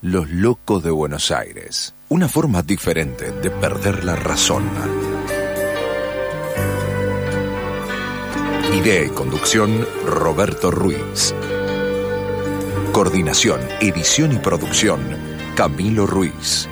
Los locos de Buenos Aires. Una forma diferente de perder la razón. Idea y conducción, Roberto Ruiz. Coordinación, edición y producción, Camilo Ruiz.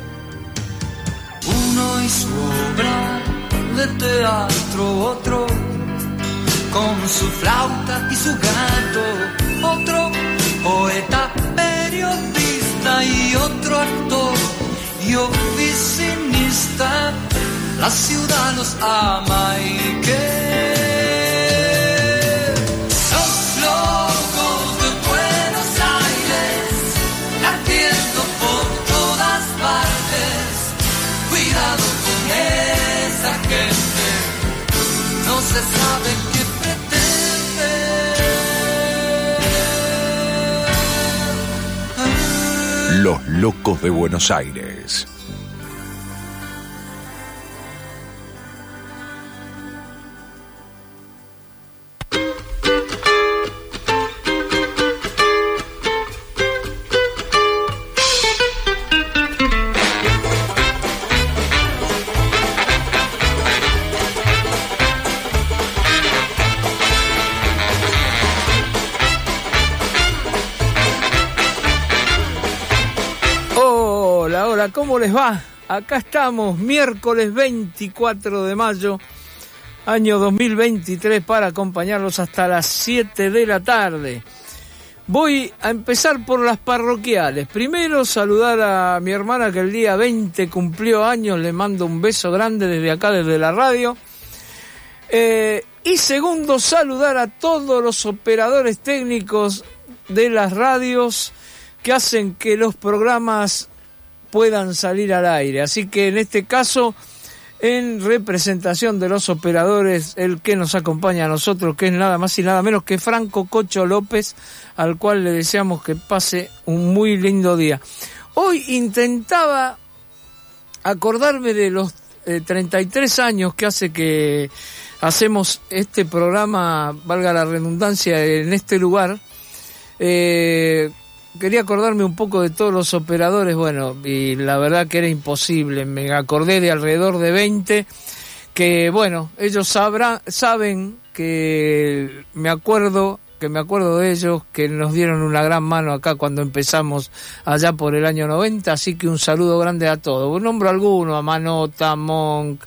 Uno hizo obra de teatro, otro con su flauta y su gato, otro poeta, periodista y otro actor y oficinista. La ciudad los ama y que los locos de Buenos Aires latiendo por todas partes. Cuidado con esa gente, no se sabe qué pretende. Los locos de Buenos Aires. ¿Cómo les va? Acá estamos, miércoles 24 de mayo, año 2023, para acompañarlos hasta las 7 de la tarde. Voy a empezar por las parroquiales. Primero, saludar a mi hermana que el día 20 cumplió años. Le mando un beso grande desde acá, desde la radio. Y segundo, saludar a todos los operadores técnicos de las radios que hacen que los programas puedan salir al aire. Así que en este caso, en representación de los operadores, el que nos acompaña a nosotros, que es nada más y nada menos que Franco Cocho López, al cual le deseamos que pase un muy lindo día. Hoy intentaba acordarme de los 33 años que hace que hacemos este programa, valga la redundancia, en este lugar. Quería acordarme un poco de todos los operadores, bueno, y la verdad que era imposible. Me acordé de alrededor de 20, que bueno, ellos saben que me acuerdo de ellos, que nos dieron una gran mano acá cuando empezamos allá por el año 90, así que un saludo grande a todos. Nombro alguno, a Manota, Monk,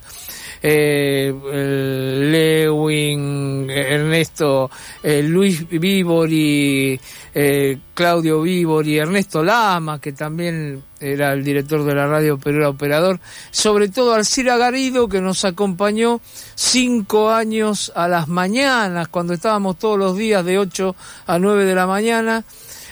Lewin, Ernesto, Luis Vívori, Claudio Vívori, Ernesto Lama, que también era el director de la radio, pero era operador. Sobre todo Alcira Garido, que nos acompañó 5 años a las mañanas, cuando estábamos todos los días de 8 a 9 de la mañana.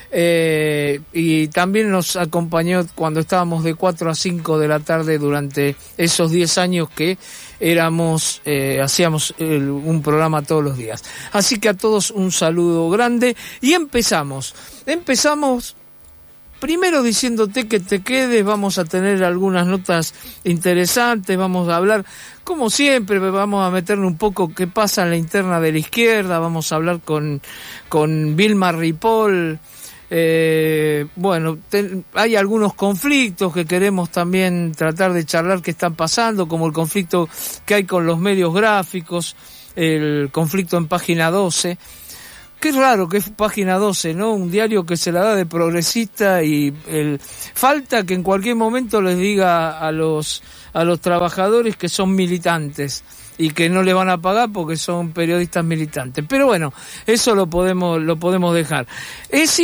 Y también nos acompañó cuando estábamos de 4 a 5 de la tarde durante esos 10 años que hacíamos un programa todos los días. Así que a todos un saludo grande y empezamos primero diciéndote que te quedes. Vamos a tener algunas notas interesantes, vamos a hablar, como siempre, vamos a meterle un poco qué pasa en la interna de la izquierda, vamos a hablar con Vilma Ripoll. Bueno, hay algunos conflictos que queremos también tratar de charlar que están pasando, como el conflicto que hay con los medios gráficos, el conflicto en Página 12. Qué raro que es Página 12, ¿no? Un diario que se la da de progresista y falta que en cualquier momento les diga a los trabajadores que son militantes y que no le van a pagar porque son periodistas militantes. Pero bueno, eso lo podemos dejar. Si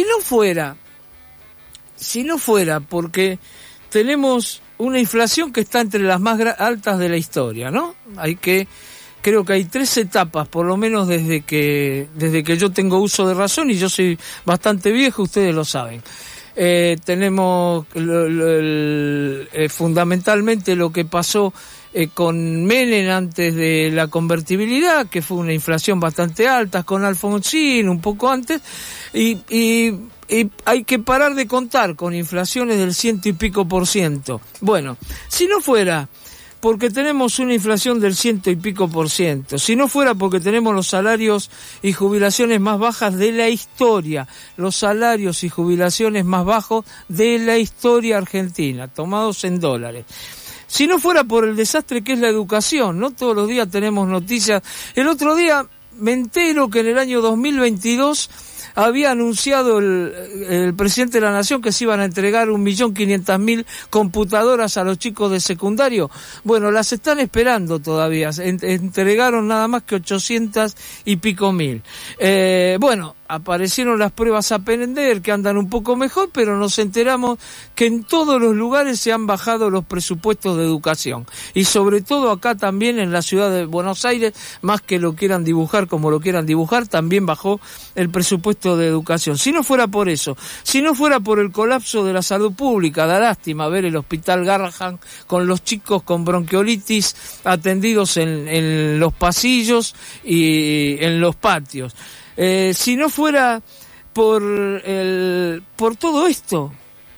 no fuera porque tenemos una inflación que está entre las más altas de la historia, ¿no? Creo que hay 3 etapas, por lo menos desde que yo tengo uso de razón, y yo soy bastante viejo, ustedes lo saben. Tenemos fundamentalmente lo que pasó con Menem antes de la convertibilidad, que fue una inflación bastante alta, con Alfonsín un poco antes, y hay que parar de contar con inflaciones del 100 y pico %. Bueno, si no fuera porque tenemos una inflación del 100 y pico %. Si no fuera porque tenemos los salarios y jubilaciones más bajas de la historia, los salarios y jubilaciones más bajos de la historia argentina, tomados en dólares. Si no fuera por el desastre que es la educación, ¿no? Todos los días tenemos noticias. El otro día me entero que en el año 2022 había anunciado el presidente de la Nación que se iban a entregar 1.500.000 computadoras a los chicos de secundario. Bueno, las están esperando todavía. Entregaron nada más que 800 y pico mil. Bueno, aparecieron las pruebas a Pender, que andan un poco mejor, pero nos enteramos que en todos los lugares se han bajado los presupuestos de educación. Y sobre todo acá también en la ciudad de Buenos Aires, más que lo quieran dibujar como lo quieran dibujar, también bajó el presupuesto de educación. Si no fuera por eso, si no fuera por el colapso de la salud pública, da lástima ver el hospital Garrahan con los chicos con bronquiolitis atendidos en los pasillos y en los patios. Si no fuera por todo esto,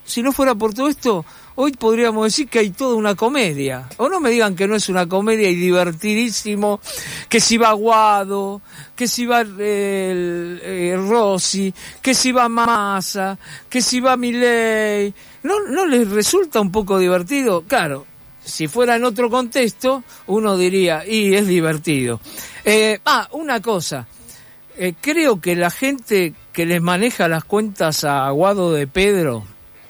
hoy podríamos decir que hay toda una comedia. O no me digan que no es una comedia y divertidísimo, que si va Guado, que si va Rossi, que si va Massa, que si va Milei. ¿No les resulta un poco divertido? Claro, si fuera en otro contexto, uno diría, y es divertido. Una cosa. Creo que la gente que les maneja las cuentas a Guado de Pedro,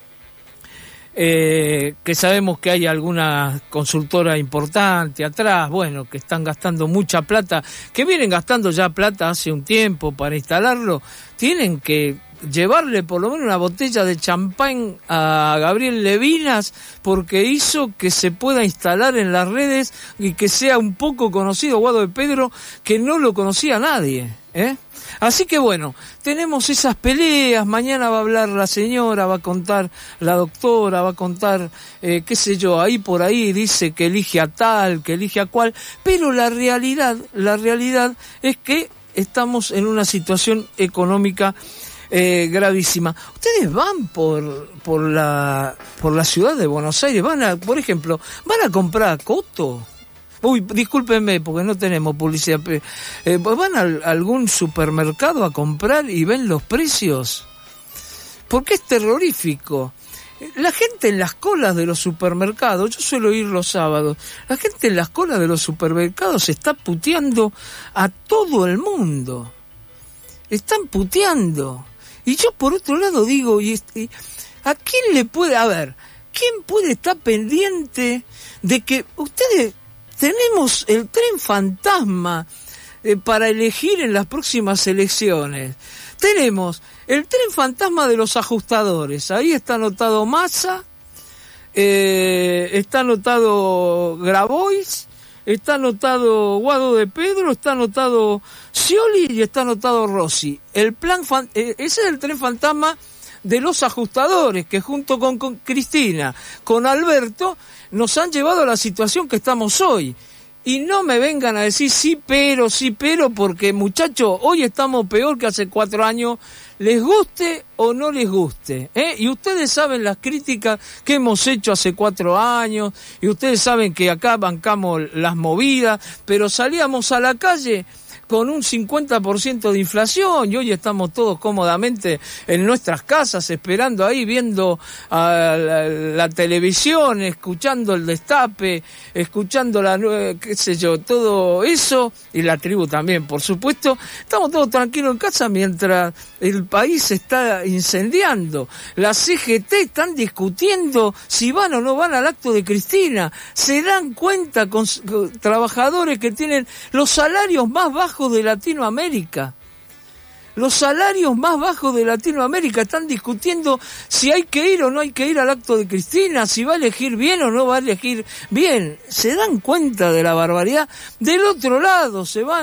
que sabemos que hay alguna consultora importante atrás, bueno, que están gastando mucha plata, que vienen gastando ya plata hace un tiempo para instalarlo, tienen que llevarle por lo menos una botella de champán a Gabriel Levinas porque hizo que se pueda instalar en las redes y que sea un poco conocido Guado de Pedro, que no lo conocía nadie, Así que bueno, tenemos esas peleas. Mañana va a hablar la señora, va a contar la doctora, va a contar, qué sé yo, ahí por ahí dice que elige a tal, que elige a cual, pero la realidad es que estamos en una situación económica gravísima. Ustedes van por la ciudad de Buenos Aires, por ejemplo, van a comprar Coto. Uy, discúlpenme porque no tenemos publicidad. ¿Van a algún supermercado a comprar y ven los precios? Porque es terrorífico. La gente en las colas de los supermercados, yo suelo ir los sábados, la gente en las colas de los supermercados está puteando a todo el mundo. Están puteando. Y yo por otro lado digo, ¿a quién le puede, quién puede estar pendiente de que ustedes... Tenemos el tren fantasma para elegir en las próximas elecciones. Tenemos el tren fantasma de los ajustadores. Ahí está anotado Massa, está anotado Grabois, está anotado Guado de Pedro, está anotado Scioli y está anotado Rossi. Ese es el tren fantasma de los ajustadores que junto con Cristina, con Alberto, nos han llevado a la situación que estamos hoy. Y no me vengan a decir sí, pero, porque muchachos, hoy estamos peor que hace 4 años, les guste o no les guste, Y ustedes saben las críticas que hemos hecho hace 4 años, y ustedes saben que acá bancamos las movidas, pero salíamos a la calle con un 50% de inflación y hoy estamos todos cómodamente en nuestras casas esperando ahí, viendo la televisión, escuchando el Destape, escuchando todo eso, y la tribu también, por supuesto. Estamos todos tranquilos en casa mientras el país se está incendiando. La CGT están discutiendo si van o no van al acto de Cristina. Se dan cuenta con trabajadores que tienen los salarios más bajos de Latinoamérica. Los salarios más bajos de Latinoamérica están discutiendo si hay que ir o no hay que ir al acto de Cristina, si va a elegir bien o no va a elegir bien. ¿Se dan cuenta de la barbaridad? Del otro lado se van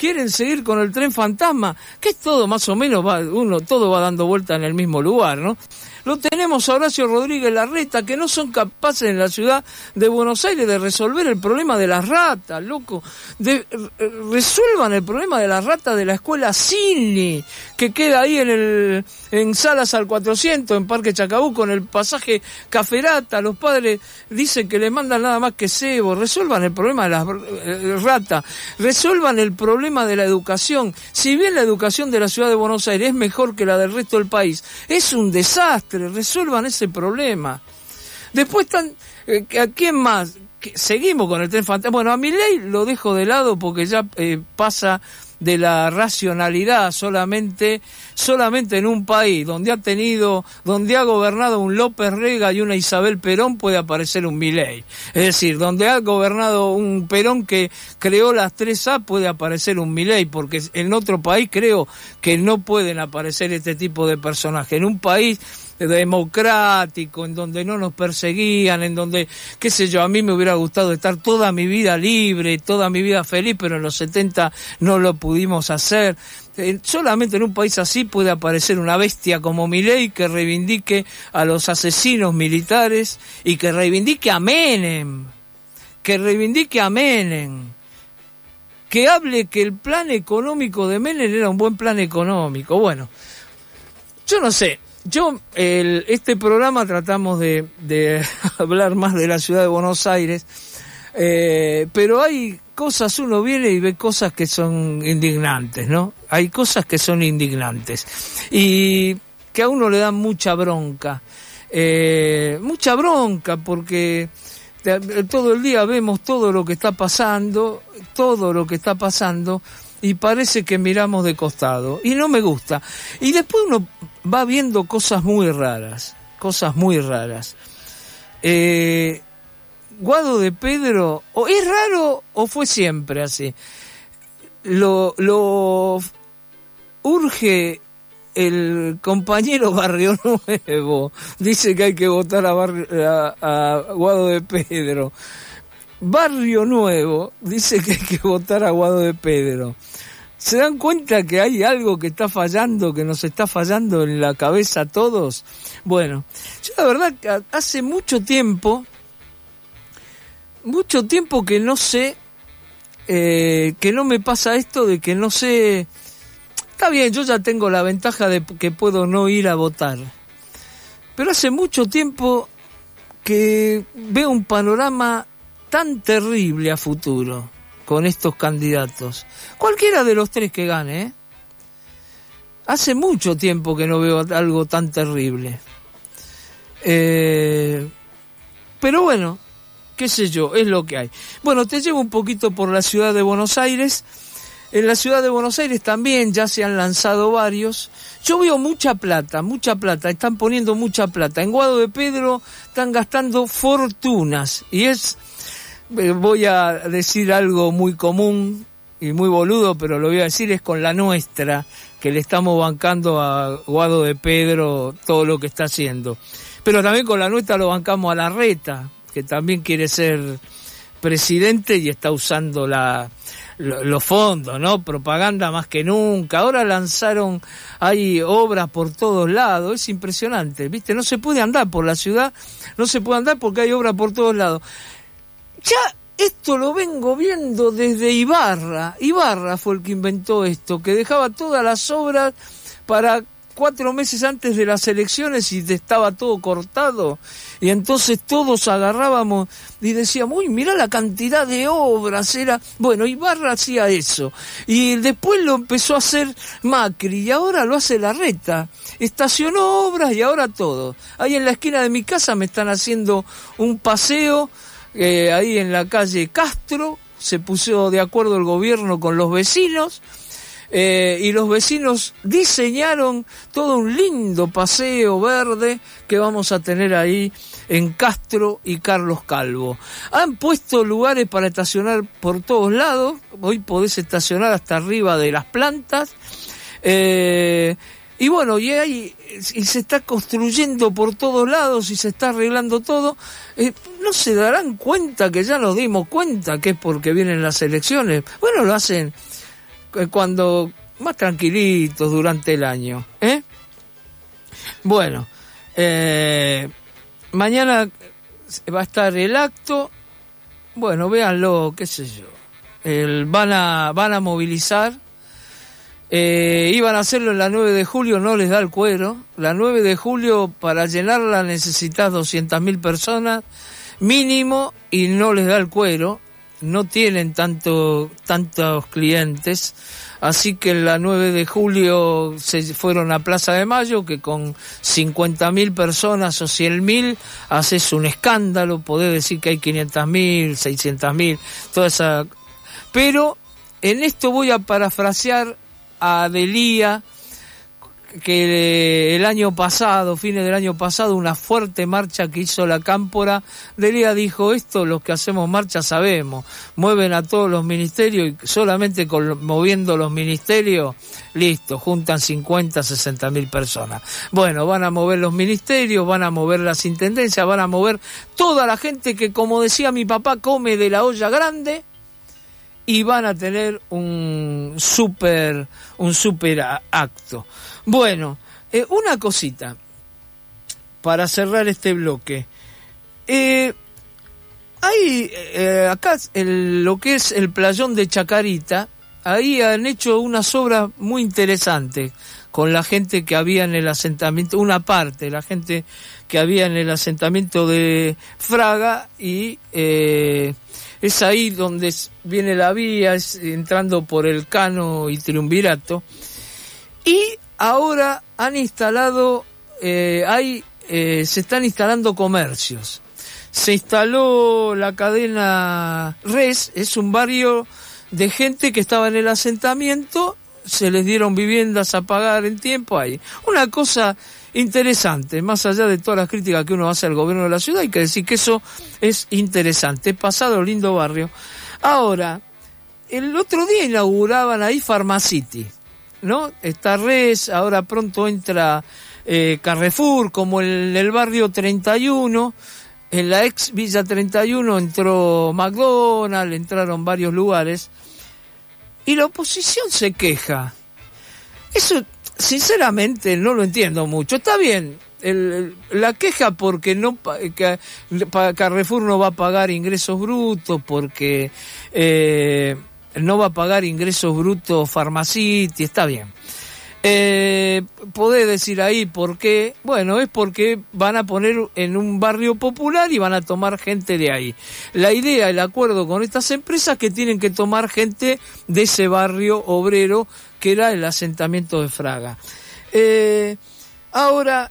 quieren seguir con el tren fantasma, que es todo más o menos, todo va dando vuelta en el mismo lugar, ¿no? Lo tenemos a Horacio Rodríguez Larreta, que no son capaces en la ciudad de Buenos Aires de resolver el problema de las ratas, loco. Resuelvan el problema de las ratas de la escuela Cini, que queda ahí en Salas al 400, en Parque Chacabuco, en el pasaje Caferata. Los padres dicen que les mandan nada más que cebo. Resuelvan el problema de las ratas. Resuelvan el problema de la educación. Si bien la educación de la ciudad de Buenos Aires es mejor que la del resto del país, es un desastre. Resuelvan ese problema. Después están, ¿a quién más? Seguimos con el tren fantasma. Bueno, a Milei lo dejo de lado porque ya pasa de la racionalidad solamente en un país donde ha gobernado un López Rega y una Isabel Perón puede aparecer un Milei. Es decir, donde ha gobernado un Perón que creó las 3A puede aparecer un Milei, porque en otro país creo que no pueden aparecer este tipo de personajes. En un país democrático, en donde no nos perseguían, en donde, qué sé yo, a mí me hubiera gustado estar toda mi vida libre, toda mi vida feliz, pero en los 70 no lo pudimos hacer. Solamente en un país así puede aparecer una bestia como Milei que reivindique a los asesinos militares y que reivindique a Menem, que hable que el plan económico de Menem era un buen plan económico. Bueno, yo no sé. Este programa tratamos de hablar más de la ciudad de Buenos Aires, pero hay cosas, uno viene y ve cosas que son indignantes, ¿no? Hay cosas que son indignantes y que a uno le dan mucha bronca porque todo el día vemos todo lo que está pasando y parece que miramos de costado y no me gusta. Y después uno va viendo cosas muy raras. Guado de Pedro, o es raro o fue siempre así. Lo urge el compañero Barrio Nuevo, dice que hay que votar a Guado de Pedro. Barrio Nuevo dice que hay que votar a Guado de Pedro. ¿Se dan cuenta que hay algo que está fallando, que nos está fallando en la cabeza a todos? Bueno, yo la verdad que hace mucho tiempo que no sé, que no me pasa esto de que no sé. Está bien, yo ya tengo la ventaja de que puedo no ir a votar, pero hace mucho tiempo que veo un panorama tan terrible a futuro con estos candidatos. Cualquiera de los tres que gane, Hace mucho tiempo que no veo algo tan terrible. Pero bueno, qué sé yo, es lo que hay. Bueno, te llevo un poquito por la ciudad de Buenos Aires. En la ciudad de Buenos Aires también ya se han lanzado varios. Yo veo mucha plata, están poniendo mucha plata. En Guado de Pedro están gastando fortunas. Y voy a decir algo muy común y muy boludo, pero lo voy a decir, es con la nuestra, que le estamos bancando a Guado de Pedro todo lo que está haciendo. Pero también con la nuestra lo bancamos a Larreta, que también quiere ser presidente y está usando los fondos, ¿no? Propaganda más que nunca. Ahora hay obras por todos lados, es impresionante, ¿viste? No se puede andar por la ciudad, no se puede andar porque hay obras por todos lados. Ya esto lo vengo viendo desde Ibarra. Ibarra fue el que inventó esto, que dejaba todas las obras para 4 meses antes de las elecciones y estaba todo cortado, y entonces todos agarrábamos y decíamos, uy, mirá la cantidad de obras, bueno, Ibarra hacía eso, y después lo empezó a hacer Macri, y ahora lo hace Larreta, estacionó obras y ahora todo. Ahí en la esquina de mi casa me están haciendo un paseo, ahí en la calle Castro, se puso de acuerdo el gobierno con los vecinos, y los vecinos diseñaron todo un lindo paseo verde que vamos a tener ahí en Castro y Carlos Calvo. Han puesto lugares para estacionar por todos lados, hoy podés estacionar hasta arriba de las plantas, y bueno, y se está construyendo por todos lados y se está arreglando todo. ¿No se darán cuenta que ya nos dimos cuenta que es porque vienen las elecciones? Bueno, lo hacen cuando más tranquilitos durante el año, ¿eh? Bueno, mañana va a estar el acto. Bueno, véanlo, qué sé yo. Van a movilizar. Iban a hacerlo en la 9 de julio, no les da el cuero. La 9 de julio, para llenarla necesitas 200.000 personas mínimo y no les da el cuero. No tienen tantos clientes. Así que en la 9 de julio se fueron a Plaza de Mayo, que con 50.000 personas o 100.000 haces un escándalo. Podés decir que hay 500.000, 600.000, toda esa. Pero en esto voy a parafrasear a Delía, que el año pasado, fines del año pasado, una fuerte marcha que hizo la Cámpora, Delía dijo: esto, los que hacemos marcha sabemos, mueven a todos los ministerios y solamente moviendo los ministerios, listo, juntan 50, 60.000 personas. Bueno, van a mover los ministerios, van a mover las intendencias, van a mover toda la gente que, como decía mi papá, come de la olla grande, y van a tener un super acto. Bueno, una cosita para cerrar este bloque. Hay acá lo que es el playón de Chacarita, ahí han hecho unas obras muy interesantes con la gente que había en el asentamiento, una parte de la gente que había en el asentamiento de Fraga, y es ahí donde viene la vía, es entrando por el Cano y Triunvirato. Y ahora han instalado, se están instalando comercios. Se instaló la cadena Res, es un barrio de gente que estaba en el asentamiento, se les dieron viviendas a pagar en tiempo ahí. Una cosa interesante, más allá de todas las críticas que uno hace al gobierno de la ciudad, hay que decir que eso es interesante. Pasado lindo barrio. Ahora, el otro día inauguraban ahí Pharmacity, ¿no? Está Res, ahora pronto entra Carrefour, como en el barrio 31, en la ex Villa 31 entró McDonald's, entraron varios lugares, y la oposición se queja. Eso, sinceramente, no lo entiendo mucho. Está bien, la queja porque Carrefour no va a pagar ingresos brutos, porque no va a pagar ingresos brutos Pharmacity, está bien. Podés decir ahí por qué. Bueno, es porque van a poner en un barrio popular y van a tomar gente de ahí. La idea, el acuerdo con estas empresas, que tienen que tomar gente de ese barrio obrero que era el asentamiento de Fraga. Ahora,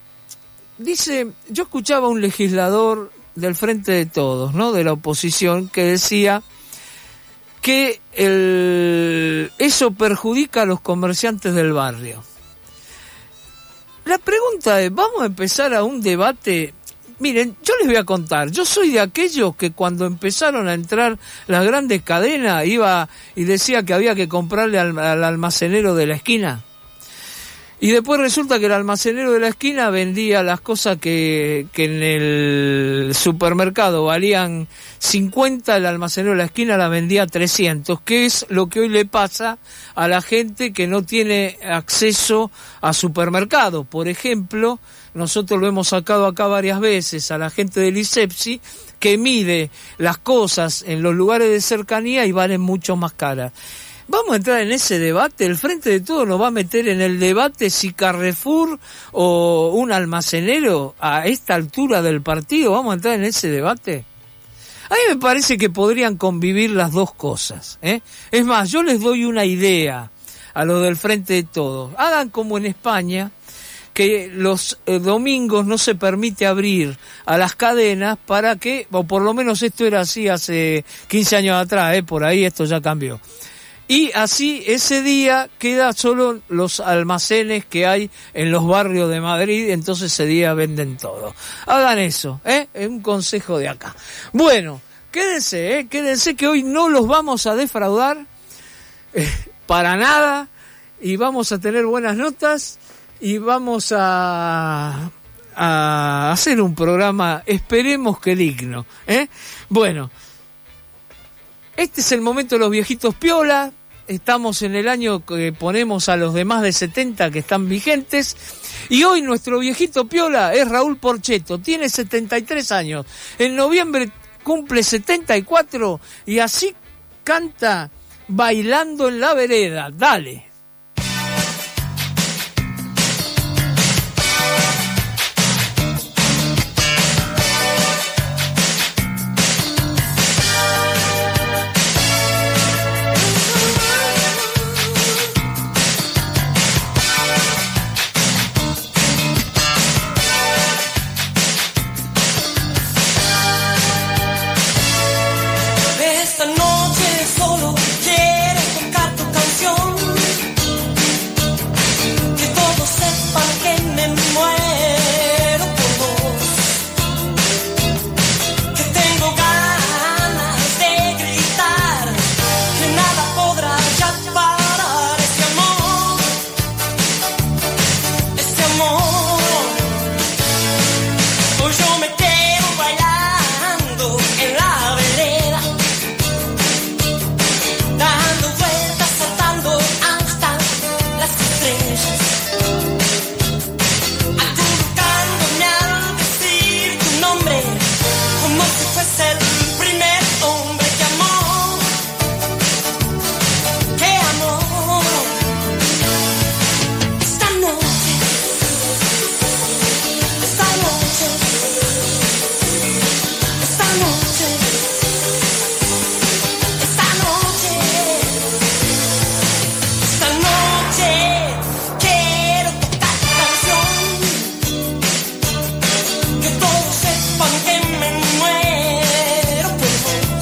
yo escuchaba a un legislador del Frente de Todos, ¿no?, de la oposición, que decía que eso perjudica a los comerciantes del barrio. La pregunta es, ¿vamos a empezar a un debate? Miren, yo les voy a contar, yo soy de aquellos que cuando empezaron a entrar las grandes cadenas iba y decía que había que comprarle al almacenero de la esquina. Y después resulta que el almacenero de la esquina vendía las cosas que en el supermercado valían 50, el almacenero de la esquina la vendía 300, que es lo que hoy le pasa a la gente que no tiene acceso a supermercado. Por ejemplo, nosotros lo hemos sacado acá varias veces a la gente del ISEPSI, que mide las cosas en los lugares de cercanía y valen mucho más caras. ¿Vamos a entrar en ese debate? El Frente de Todos nos va a meter en el debate si Carrefour o un almacenero a esta altura del partido. ¿Vamos a entrar en ese debate? A mí me parece que podrían convivir las dos cosas, ¿eh? Es más, yo les doy una idea a los del Frente de Todos. Hagan como en España, que los domingos no se permite abrir a las cadenas para que, o por lo menos esto era así hace 15 años atrás, por ahí esto ya cambió. Y así ese día queda solo los almacenes que hay en los barrios de Madrid, entonces ese día venden todo. Hagan eso, es un consejo de acá. Bueno, quédense que hoy no los vamos a defraudar para nada, y vamos a tener buenas notas y vamos a hacer un programa, esperemos que digno, Bueno, este es el momento de los viejitos piola. estamos en el año que ponemos a los de más de 70 que están vigentes. Y hoy nuestro viejito piola es Raúl Porchetto, tiene 73 años. En noviembre cumple 74 y así canta Bailando en la vereda. Dale. Esta noche solo quiero tocar tu canción, que todos sepan que me muero por vos, que tengo ganas de gritar, que nada podrá ya parar este amor, este amor. Hoy yo me quedo bailando en la vereda, dando vueltas, saltando hasta las estrellas, acurrucándome al decir tu nombre, como si fuese el primer hombre que amó, que amó. Esta noche, esta noche, esta noche, esta noche, esta noche quiero tocar tu canción, que todos sepan que me muero por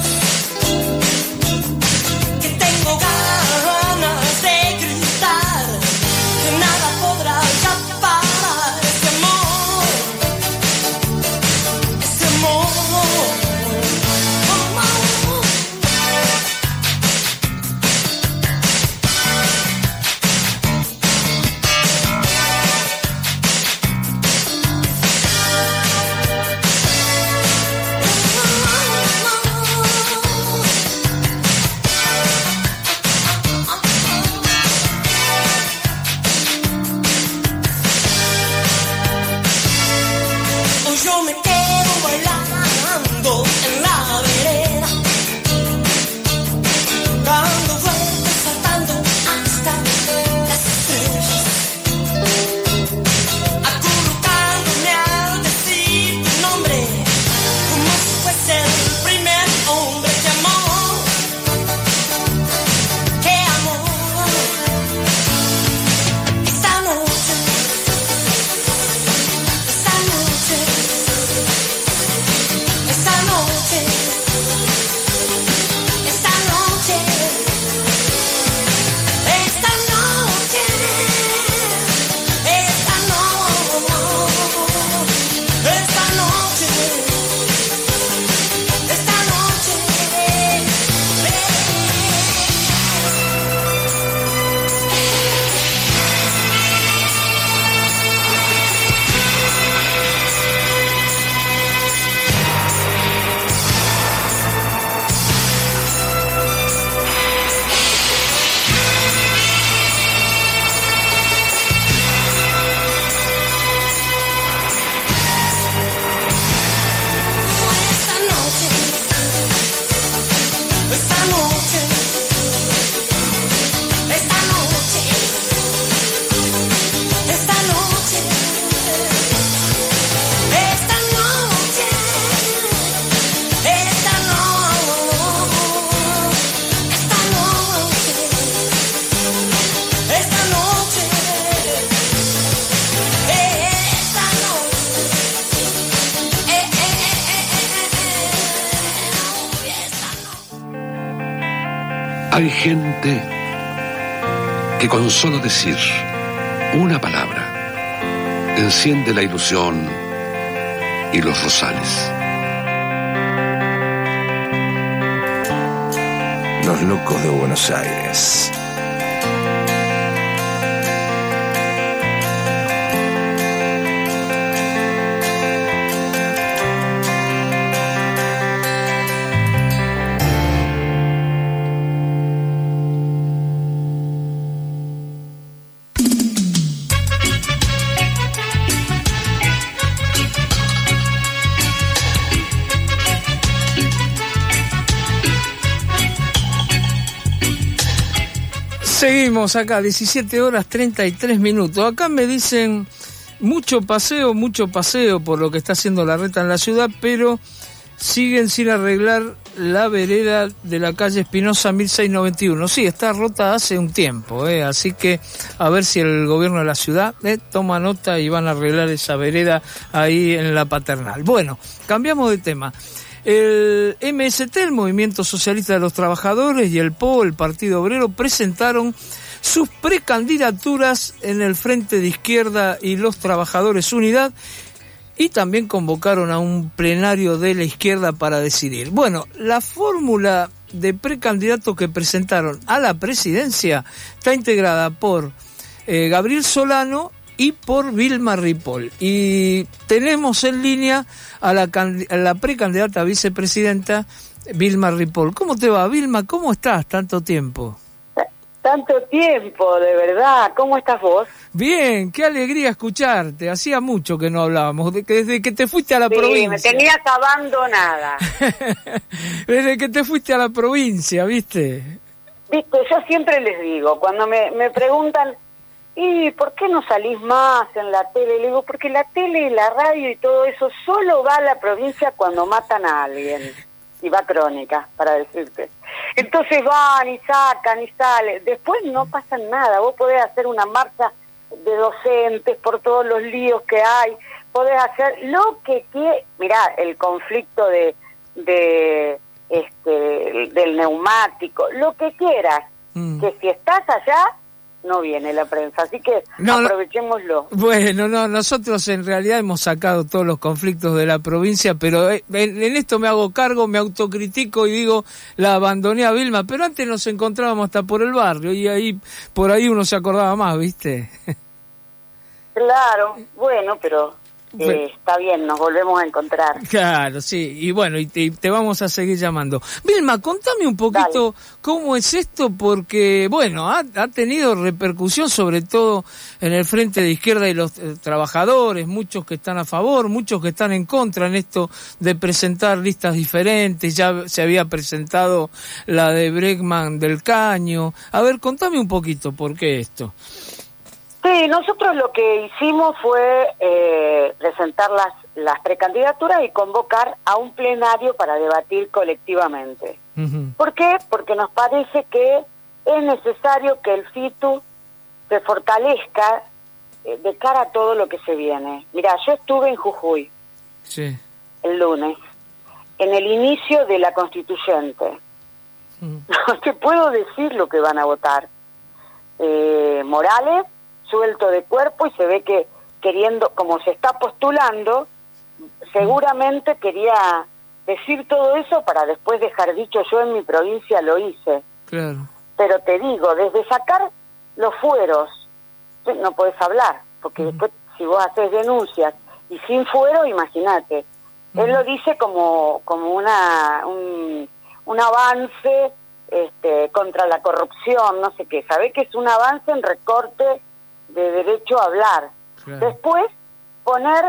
vos, que tengo ganas de gritar, que nada podrá ya parar este amor, este amor. Hoy yo me quedo bailando en la vereda, dando vueltas, saltando hasta las estrellas, acurrucándome al decir tu nombre, como si fuese el primer hombre que amó, que amó. Esta noche, esta noche, esta noche, esta noche, esta noche, esta noche, esta noche, esta noche. Esta noche, esta noche, esta noche, esta noche, esta noche, esta noche, Hay gente que con solo decir una palabra enciende la ilusión y los rosales. Los locos de Buenos Aires. Seguimos acá, 17 horas 33 minutos. Acá me dicen mucho paseo por lo que está haciendo la reta en la ciudad, pero siguen sin arreglar la vereda de la calle Espinosa 1691. Sí, está rota hace un tiempo, así que a ver si el gobierno de la ciudad toma nota y van a arreglar esa vereda ahí en la Paternal. Bueno, cambiamos de tema. El MST, el Movimiento Socialista de los Trabajadores, y el PO, el Partido Obrero, presentaron sus precandidaturas en el Frente de Izquierda y los Trabajadores Unidad, y también convocaron a un plenario de la izquierda para decidir. Bueno, la fórmula de precandidatos que presentaron a la presidencia está integrada por Gabriel Solano y por Vilma Ripoll. Y tenemos en línea a la precandidata a vicepresidenta, Vilma Ripoll. ¿Cómo te va, Vilma? ¿Cómo estás? Tanto tiempo. Tanto tiempo, de verdad. ¿Cómo estás vos? Bien, qué alegría escucharte. Hacía mucho que no hablábamos, desde que te fuiste a la provincia. Me tenías abandonada. Desde que te fuiste a la provincia, ¿viste? Viste, yo siempre les digo, cuando me preguntan, ¿y por qué no salís más en la tele? Le digo, porque la tele y la radio y todo eso solo va a la provincia cuando matan a alguien. Y va Crónica, para decirte. Entonces van y sacan y salen. Después no pasa nada. Vos podés hacer una marcha de docentes por todos los líos que hay. Podés hacer lo que quieras. Mirá, el conflicto del neumático, lo que quieras. Que si estás allá, no viene la prensa, así que aprovechémoslo. Bueno, nosotros en realidad hemos sacado todos los conflictos de la provincia, pero en esto me hago cargo, me autocritico y digo, la abandoné a Vilma, pero antes nos encontrábamos hasta por el barrio y ahí por ahí uno se acordaba más, ¿viste? Claro, bueno, pero está bien, nos volvemos a encontrar. Claro, sí, y bueno, y te vamos a seguir llamando. Vilma, contame un poquito cómo es esto, porque, bueno, ha tenido repercusión sobre todo en el Frente de Izquierda y los trabajadores, muchos que están a favor, muchos que están en contra en esto de presentar listas diferentes, ya se había presentado la de Bregman del Caño. A ver, contame un poquito por qué esto. Sí, nosotros lo que hicimos fue presentar las precandidaturas y convocar a un plenario para debatir colectivamente. Uh-huh. ¿Por qué? Porque nos parece que es necesario que el FITU se fortalezca de cara a todo lo que se viene. Mirá, yo estuve en Jujuy el lunes, en el inicio de la constituyente. Uh-huh. No te puedo decir lo que van a votar. Morales suelto de cuerpo y se ve que queriendo, como se está postulando, seguramente quería decir todo eso para después dejar dicho, yo en mi provincia lo hice. Claro. Pero te digo, desde sacar los fueros, no podés hablar, porque después si vos haces denuncias y sin fuero, imagínate. Él lo dice como un avance contra la corrupción, no sé qué. Sabe que es un avance en recorte de derecho a hablar. Claro. Después poner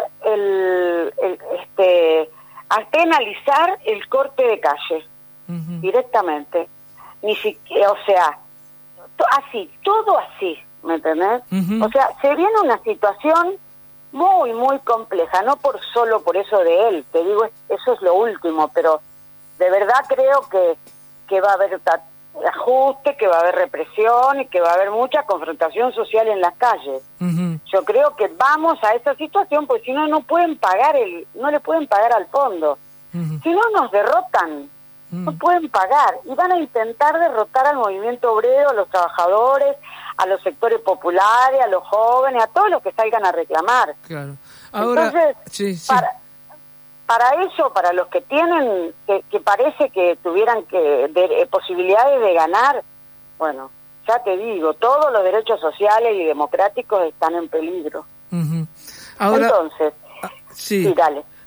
a penalizar el corte de calle directamente. Ni siquiera, o sea, todo así, ¿me entendés? O sea, se viene una situación muy, muy compleja, no solo por eso de él, te digo, eso es lo último, pero de verdad creo que va a haber ajuste, que va a haber represión y que va a haber mucha confrontación social en las calles. Yo creo que vamos a esa situación, porque si no, no le pueden pagar al fondo. Si no, nos derrotan, no pueden pagar, y van a intentar derrotar al movimiento obrero, a los trabajadores, a los sectores populares, a los jóvenes, a todos los que salgan a reclamar. Claro. Ahora, entonces, para eso, para los que tienen, que parece que tuvieran posibilidades de ganar, bueno, ya te digo, todos los derechos sociales y democráticos están en peligro. Ahora, entonces, sí, dale.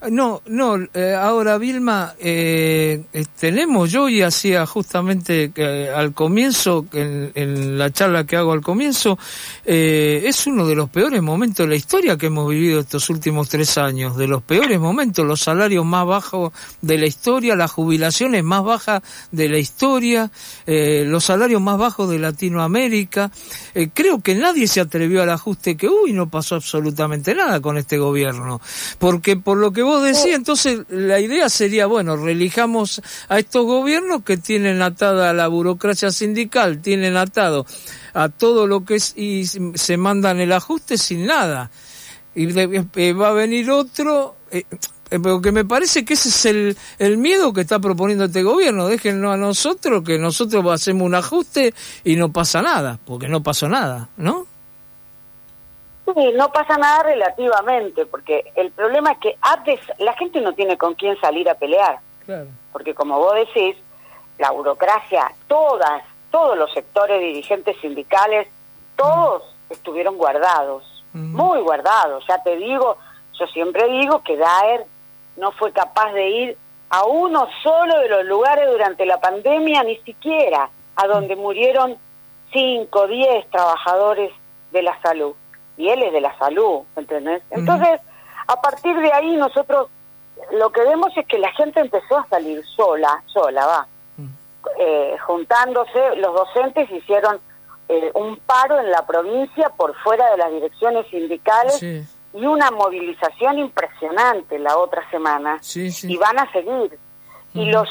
No, ahora Vilma, tenemos, yo y hacía justamente al comienzo, en la charla que hago al comienzo, es uno de los peores momentos de la historia que hemos vivido estos últimos 3 años, de los peores momentos, los salarios más bajos de la historia, las jubilaciones más bajas de la historia, los salarios más bajos de Latinoamérica. Creo que nadie se atrevió al ajuste que hubo y no pasó absolutamente nada con este gobierno, porque por lo que vos decías, entonces la idea sería, bueno, reelijamos a estos gobiernos que tienen atada a la burocracia sindical, tienen atado a todo lo que es, y se mandan el ajuste sin nada, y va a venir otro, pero que me parece que ese es el miedo que está proponiendo este gobierno. Déjennos a nosotros, que nosotros hacemos un ajuste y no pasa nada, porque no pasó nada, ¿no? Sí, no pasa nada relativamente, porque el problema es que antes la gente no tiene con quién salir a pelear. Claro. Porque como vos decís, la burocracia, todos los sectores dirigentes sindicales, todos estuvieron guardados, muy guardados. Ya te digo, yo siempre digo que Daer no fue capaz de ir a uno solo de los lugares durante la pandemia, ni siquiera a donde murieron 5, 10 trabajadores de la salud. Y él es de la salud, ¿entendés? Entonces, a partir de ahí nosotros lo que vemos es que la gente empezó a salir sola, juntándose. Los docentes hicieron un paro en la provincia por fuera de las direcciones sindicales, sí, y una movilización impresionante la otra semana, sí. Y van a seguir. Y los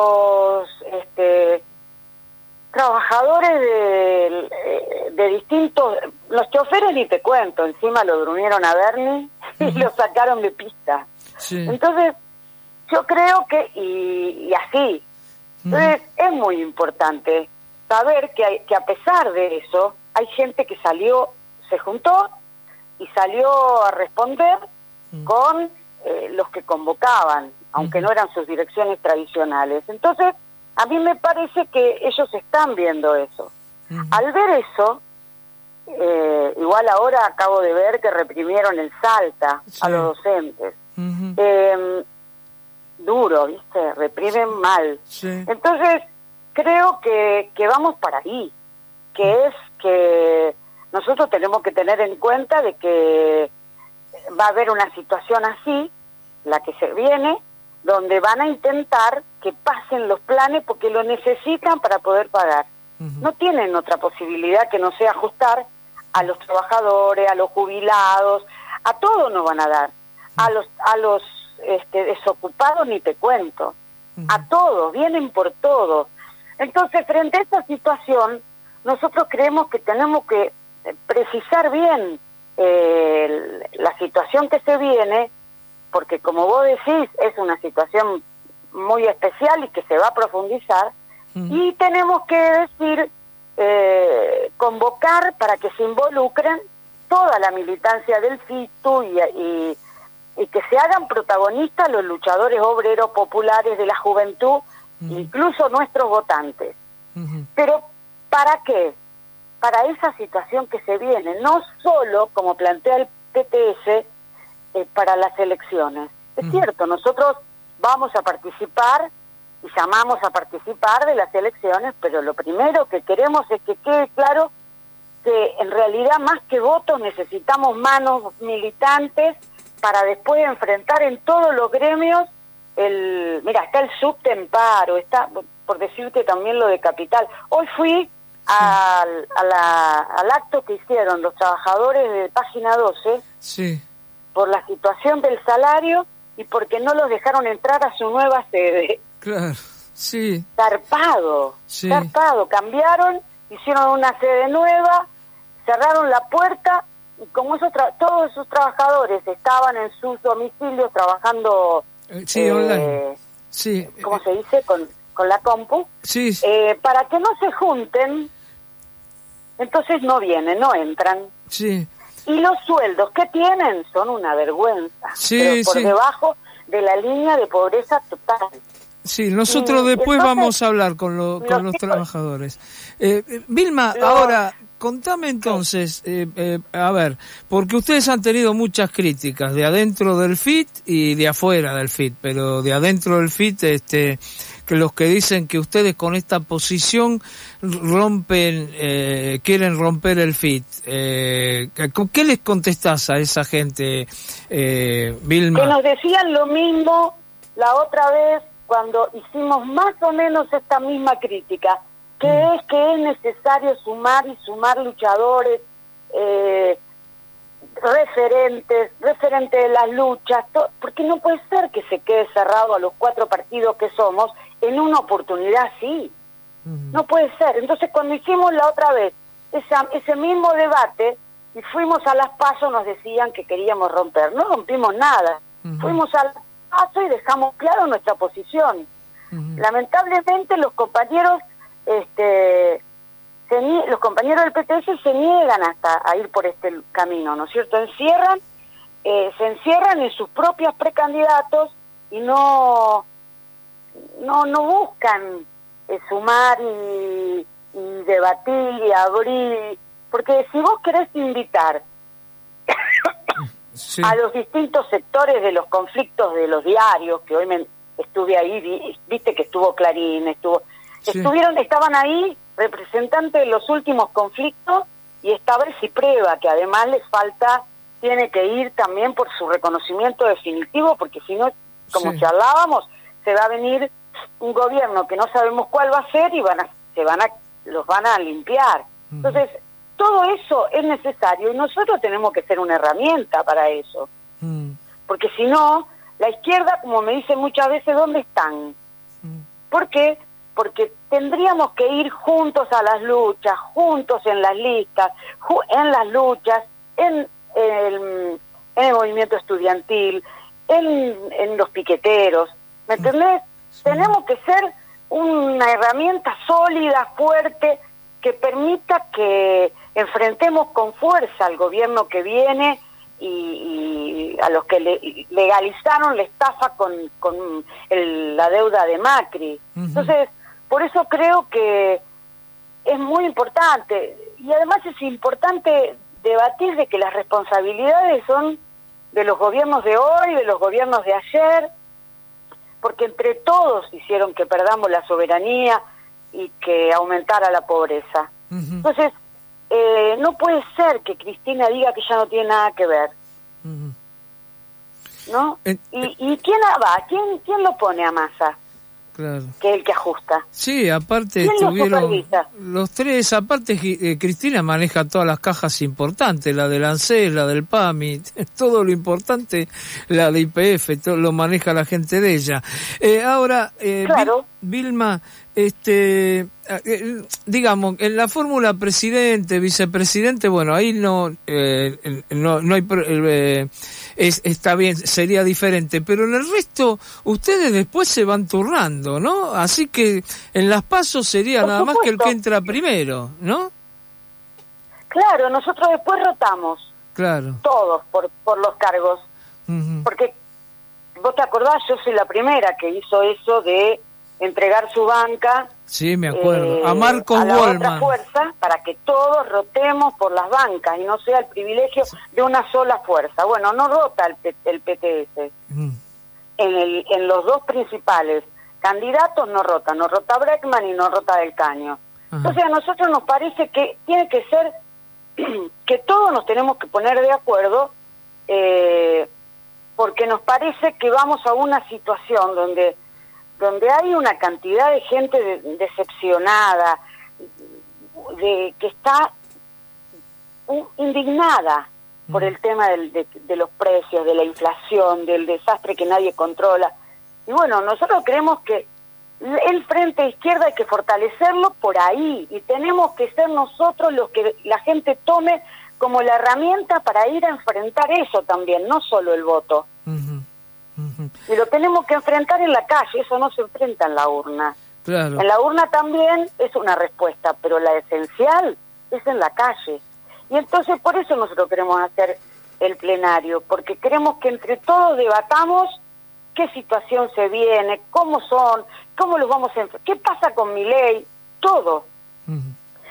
trabajadores de distintos, los choferes ni te cuento, encima lo durmieron a Bernie y lo sacaron de pista. Sí. Entonces, yo creo que, y así, entonces es muy importante saber que a pesar de eso, hay gente que salió, se juntó y salió a responder con los que convocaban, aunque no eran sus direcciones tradicionales. Entonces, a mí me parece que ellos están viendo eso. Al ver eso, igual ahora acabo de ver que reprimieron en Salta, sí, a los docentes. Duro, ¿viste? Reprimen mal. Sí. Entonces, creo que vamos para ahí, que es que nosotros tenemos que tener en cuenta de que va a haber una situación así, la que se viene, donde van a intentar que pasen los planes porque lo necesitan para poder pagar. No tienen otra posibilidad que no sea ajustar a los trabajadores, a los jubilados, a todos nos van a dar, a los desocupados ni te cuento, a todos, vienen por todo. Entonces, frente a esta situación, nosotros creemos que tenemos que precisar bien la situación que se viene, porque como vos decís, es una situación muy especial y que se va a profundizar, y tenemos que decir, convocar para que se involucren toda la militancia del FITU y que se hagan protagonistas los luchadores obreros populares de la juventud, incluso nuestros votantes. Pero ¿para qué? Para esa situación que se viene, no solo, como plantea el PTS, para las elecciones. Es cierto, nosotros vamos a participar y llamamos a participar de las elecciones, pero lo primero que queremos es que quede claro que en realidad más que votos necesitamos manos militantes para después enfrentar en todos los gremios mira, está el subte en paro, está, por decirte también lo de Capital. Hoy fui al acto que hicieron los trabajadores de Página 12, sí, por la situación del salario y porque no los dejaron entrar a su nueva sede. Claro, sí. Zarpado, cambiaron, hicieron una sede nueva, cerraron la puerta, y como todos esos trabajadores estaban en sus domicilios trabajando, online, sí, ¿cómo se dice? Con la compu, sí. Para que no se junten, entonces no vienen, no entran. Sí. Y los sueldos que tienen son una vergüenza, pero por debajo de la línea de pobreza total. Sí, nosotros después entonces, vamos a hablar con los trabajadores. Vilma, ahora, contame entonces, a ver, porque ustedes han tenido muchas críticas de adentro del FIT y de afuera del FIT, pero de adentro del FIT, que los que dicen que ustedes con esta posición quieren romper el FIT. ¿Qué les contestás a esa gente, Vilma? Que nos decían lo mismo la otra vez cuando hicimos más o menos esta misma crítica, que es necesario sumar luchadores, referentes de las luchas, porque no puede ser que se quede cerrado a los 4 partidos que somos en una oportunidad así. No puede ser. Entonces, cuando hicimos la otra vez ese mismo debate y fuimos a las PASO, nos decían que queríamos romper. No rompimos nada. Fuimos a las PASO y dejamos claro nuestra posición. Lamentablemente los compañeros los compañeros del PTS se niegan hasta a ir por este camino, ¿no es cierto? Se encierran en sus propios precandidatos y no buscan sumar y debatir y abrir, porque si vos querés invitar Sí. a los distintos sectores de los conflictos de los diarios, que hoy estuve ahí, viste que estuvo Clarín, estaban ahí representantes de los últimos conflictos, y estaba el CIPREVA, que además tiene que ir también por su reconocimiento definitivo, porque si no, como charlábamos, se va a venir un gobierno que no sabemos cuál va a ser y los van a limpiar. Entonces, todo eso es necesario y nosotros tenemos que ser una herramienta para eso. Porque si no, la izquierda, como me dicen muchas veces, ¿dónde están? ¿Por qué? Porque tendríamos que ir juntos a las luchas, juntos en las listas, en las luchas, en el movimiento estudiantil, en los piqueteros, ¿me entendés? Tenemos que ser una herramienta sólida, fuerte, que permita que enfrentemos con fuerza al gobierno que viene y a los que legalizaron la estafa con la deuda de Macri. Entonces, por eso creo que es muy importante, y además es importante debatir de que las responsabilidades son de los gobiernos de hoy, de los gobiernos de ayer, porque entre todos hicieron que perdamos la soberanía y que aumentara la pobreza. Entonces, no puede ser que Cristina diga que ya no tiene nada que ver, ¿no? ¿Y quién va? ¿Quién lo pone a Massa? Claro. Que es el que ajusta. Sí, aparte ¿Quién estuvieron los tres, aparte Cristina maneja todas las cajas importantes, la del ANSES, la del PAMI, todo lo importante, la de YPF, todo lo maneja la gente de ella. Ahora, claro. Vilma, digamos, en la fórmula presidente, vicepresidente, bueno, ahí no hay está bien, sería diferente, pero en el resto ustedes después se van turnando, ¿no? Así que en las PASO sería nada más que el que entra primero, ¿no? Claro, nosotros después rotamos. Claro. Todos por los cargos. Porque vos te acordás, yo soy la primera que hizo eso de entregar su banca. Sí, me acuerdo. A Marcos Wallman. Otra fuerza, para que todos rotemos por las bancas y no sea el privilegio de una sola fuerza. Bueno, no rota el PTS. En los dos principales candidatos no rota Bregman y no rota Del Caño. Entonces a nosotros nos parece que tiene que ser que todos nos tenemos que poner de acuerdo, porque nos parece que vamos a una situación donde hay una cantidad de gente decepcionada, que está indignada por el tema de los precios, de la inflación, del desastre que nadie controla. Y bueno, nosotros creemos que el Frente Izquierda hay que fortalecerlo por ahí, y tenemos que ser nosotros los que la gente tome como la herramienta para ir a enfrentar eso también, no solo el voto. Y lo tenemos que enfrentar en la calle, eso no se enfrenta en la urna. Claro. En la urna también es una respuesta, pero la esencial es en la calle. Y entonces por eso nosotros queremos hacer el plenario, porque queremos que entre todos debatamos qué situación se viene, cómo los vamos a enfrentar, qué pasa con Milei, todo.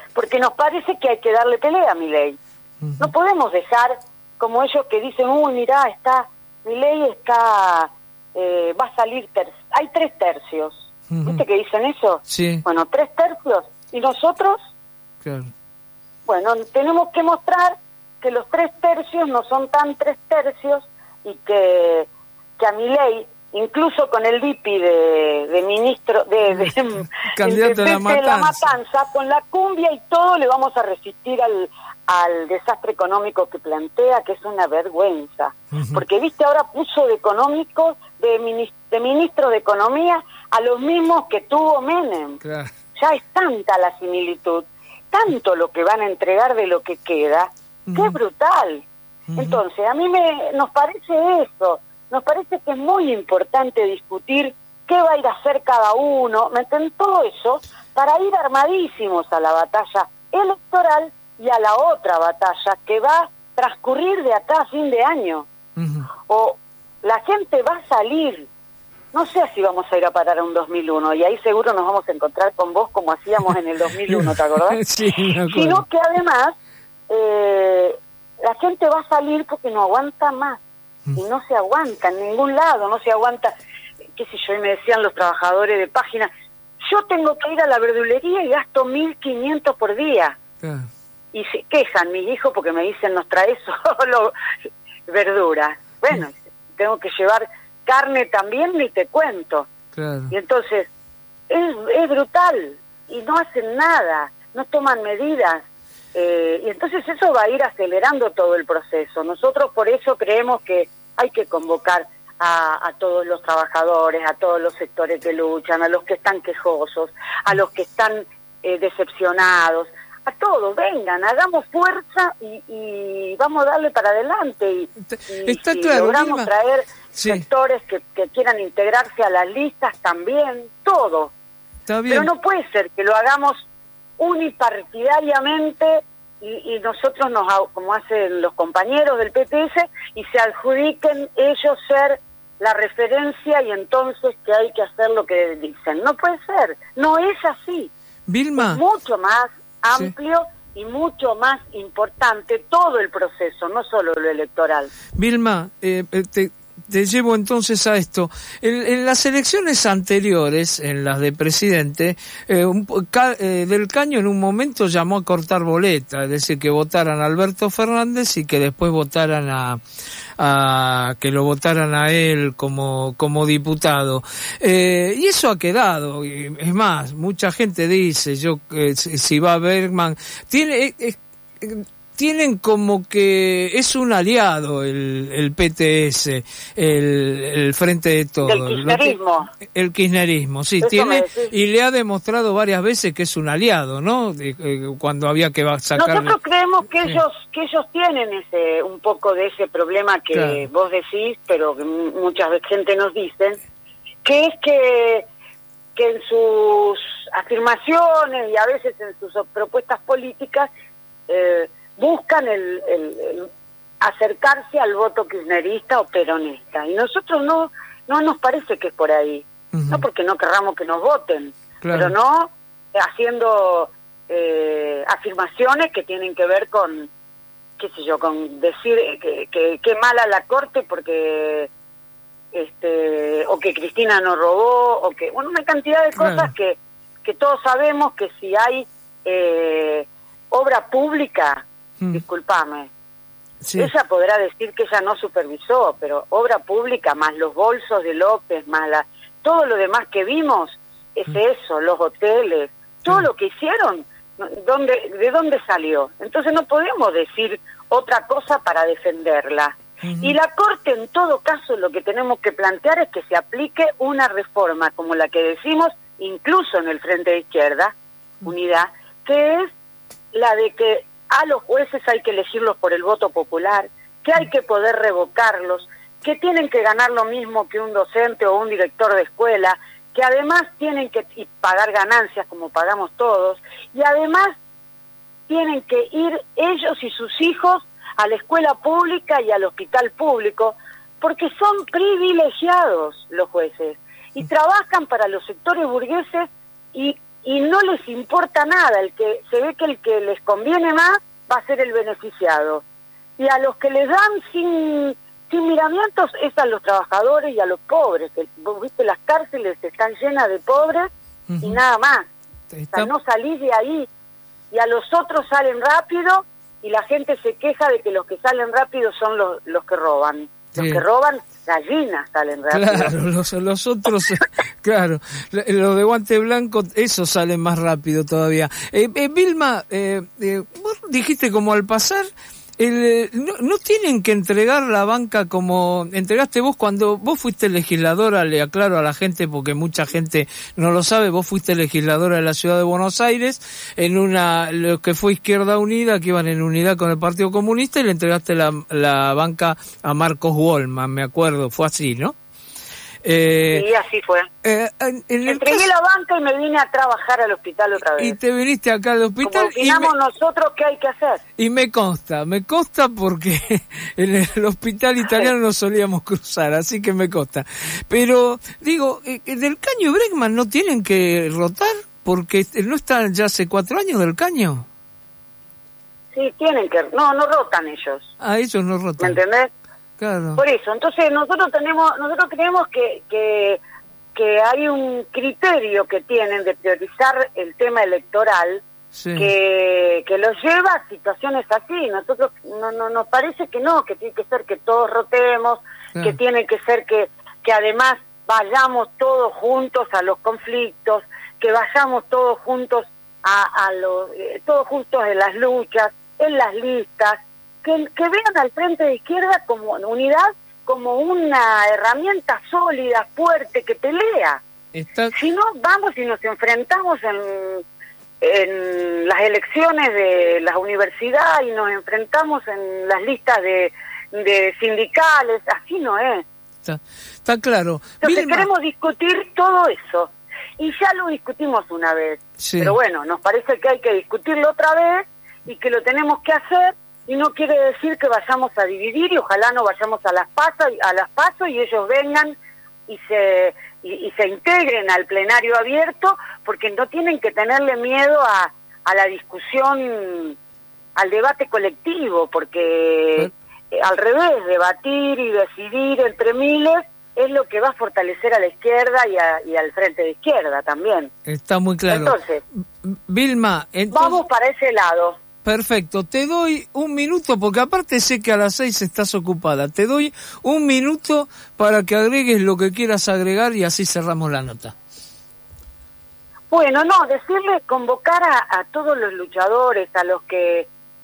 porque nos parece que hay que darle pelea a Milei. No podemos dejar como ellos que dicen, uy, mirá, Milei está, va a salir, hay 3 tercios. ¿Viste que dicen eso? Sí. Bueno, 3 tercios. ¿Y nosotros? Claro. Bueno, tenemos que mostrar que los 3 tercios no son tan 3 tercios y que a Milei, incluso con el DIPI de ministro, de candidato de la matanza, con la cumbia y todo le vamos a resistir al desastre económico que plantea, que es una vergüenza. Porque, viste, ahora puso de económico, de ministro de Economía, a los mismos que tuvo Menem. Claro. Ya es tanta la similitud, tanto lo que van a entregar de lo que queda, que es brutal. Entonces, a mí nos parece eso, nos parece que es muy importante discutir qué va a ir a hacer cada uno, meten todo eso, para ir armadísimos a la batalla electoral y a la otra batalla que va a transcurrir de acá a fin de año. O la gente va a salir, no sé si vamos a ir a parar a un 2001, y ahí seguro nos vamos a encontrar con vos como hacíamos en el 2001, ¿te acordás? Sí, me acuerdo. Sino que además la gente va a salir porque no aguanta más, y no se aguanta en ningún lado, no se aguanta, qué sé yo, y me decían los trabajadores de página, yo tengo que ir a la verdulería y gasto 1.500 por día. Claro. Y se quejan mis hijos porque me dicen, nos trae solo verduras. Bueno, tengo que llevar carne también, ni te cuento. Claro. Y entonces, es brutal, y no hacen nada, no toman medidas. Y entonces eso va a ir acelerando todo el proceso. Nosotros por eso creemos que hay que convocar a todos los trabajadores, a todos los sectores que luchan, a los que están quejosos, a los que están decepcionados, a todos, vengan, hagamos fuerza y vamos a darle para adelante. Y está si claro, logramos Vilma, traer sí, sectores que quieran integrarse a las listas también, todo. está bien. Pero no puede ser que lo hagamos unipartidariamente y nosotros como hacen los compañeros del PTS, y se adjudiquen ellos ser la referencia y entonces que hay que hacer lo que dicen. No puede ser, no es así. Vilma, Es mucho más amplio y mucho más importante todo el proceso, no solo lo electoral. Vilma, te llevo entonces a esto. En las elecciones anteriores, en las de presidente, Del Caño en un momento llamó a cortar boleta, es decir, que votaran a Alberto Fernández y que después votaran que lo votaran a él como diputado. Y eso ha quedado. Es más, mucha gente dice, si va Bergman, tienen como que es un aliado el PTS, el Frente de Todos. Del kirchnerismo. El kirchnerismo, sí. Y le ha demostrado varias veces que es un aliado, ¿no? Cuando había que sacar... Nosotros creemos que ellos tienen un poco de ese problema que claro, vos decís, pero que mucha gente nos dicen, que es que en sus afirmaciones y a veces en sus propuestas políticas buscan el acercarse al voto kirchnerista o peronista. Y nosotros no nos parece que es por ahí. No porque no querramos que nos voten, claro, pero no haciendo afirmaciones que tienen que ver con, qué sé yo, con decir que mala la Corte porque o que Cristina no robó, o que, bueno, una cantidad de cosas claro, que todos sabemos que si hay obra pública, discúlpame, sí, ella podrá decir que ella no supervisó, pero obra pública más los bolsos de López, más todo lo demás que vimos, es eso, los hoteles, todo lo que hicieron, ¿de dónde salió? Entonces no podemos decir otra cosa para defenderla. Y la Corte, en todo caso, lo que tenemos que plantear es que se aplique una reforma como la que decimos, incluso en el Frente de Izquierda, Unidad, que es la de que a los jueces hay que elegirlos por el voto popular, que hay que poder revocarlos, que tienen que ganar lo mismo que un docente o un director de escuela, que además tienen que pagar ganancias como pagamos todos, y además tienen que ir ellos y sus hijos a la escuela pública y al hospital público, porque son privilegiados los jueces, y trabajan para los sectores burgueses y y no les importa nada. Se ve que el que les conviene más va a ser el beneficiado. Y a los que les dan sin miramientos es a los trabajadores y a los pobres. Que, vos viste, las cárceles están llenas de pobres y nada más. O sea, no salís de ahí. Y a los otros salen rápido y la gente se queja de que los que salen rápido son los que roban. Los que roban gallinas salen rápido. Claro, los otros, claro, los de guante blanco, esos salen más rápido todavía. Vilma, vos dijiste como al pasar, no tienen que entregar la banca como entregaste vos cuando vos fuiste legisladora, le aclaro a la gente porque mucha gente no lo sabe, vos fuiste legisladora de la ciudad de Buenos Aires en lo que fue Izquierda Unida, que iban en unidad con el Partido Comunista, y le entregaste la banca a Marcos Wallman, me acuerdo, fue así, ¿no? Sí, así fue. Entregué la banca y me vine a trabajar al hospital otra vez. Y te viniste acá al hospital. Como opinamos nosotros qué hay que hacer. Y me consta porque en el hospital italiano nos solíamos cruzar, así que me consta. Pero, digo, ¿del Caño Bregman no tienen que rotar? Porque no están ya hace 4 años del Caño. Sí, tienen que... No rotan ellos. Ah, ellos no rotan. ¿Me entendés? Claro. Por eso, entonces nosotros creemos que hay un criterio que tienen de priorizar el tema electoral, sí, que los lleva a situaciones así. Nosotros no nos parece que no, que tiene que ser que todos rotemos, claro, que tiene que ser que además vayamos todos juntos a los conflictos, que vayamos todos juntos todos juntos en las luchas, en las listas. Que vean al Frente de Izquierda como unidad, como una herramienta sólida, fuerte, que pelea. Si no, vamos y nos enfrentamos en las elecciones de las universidades y nos enfrentamos en las listas de sindicales, así no es. Está claro. Entonces queremos discutir todo eso, y ya lo discutimos una vez, sí, pero bueno, nos parece que hay que discutirlo otra vez y que lo tenemos que hacer. Y no quiere decir que vayamos a dividir, y ojalá no vayamos a las PASO y ellos vengan y se integren al plenario abierto, porque no tienen que tenerle miedo a la discusión, al debate colectivo, porque al revés, debatir y decidir entre miles es lo que va a fortalecer a la izquierda y al Frente de Izquierda también. Está muy claro. Entonces, Vilma, vamos para ese lado. Perfecto, te doy 1 minuto, porque aparte sé que a las 6 estás ocupada. Te doy 1 minuto para que agregues lo que quieras agregar y así cerramos la nota. Bueno, convocar a todos los luchadores, a los que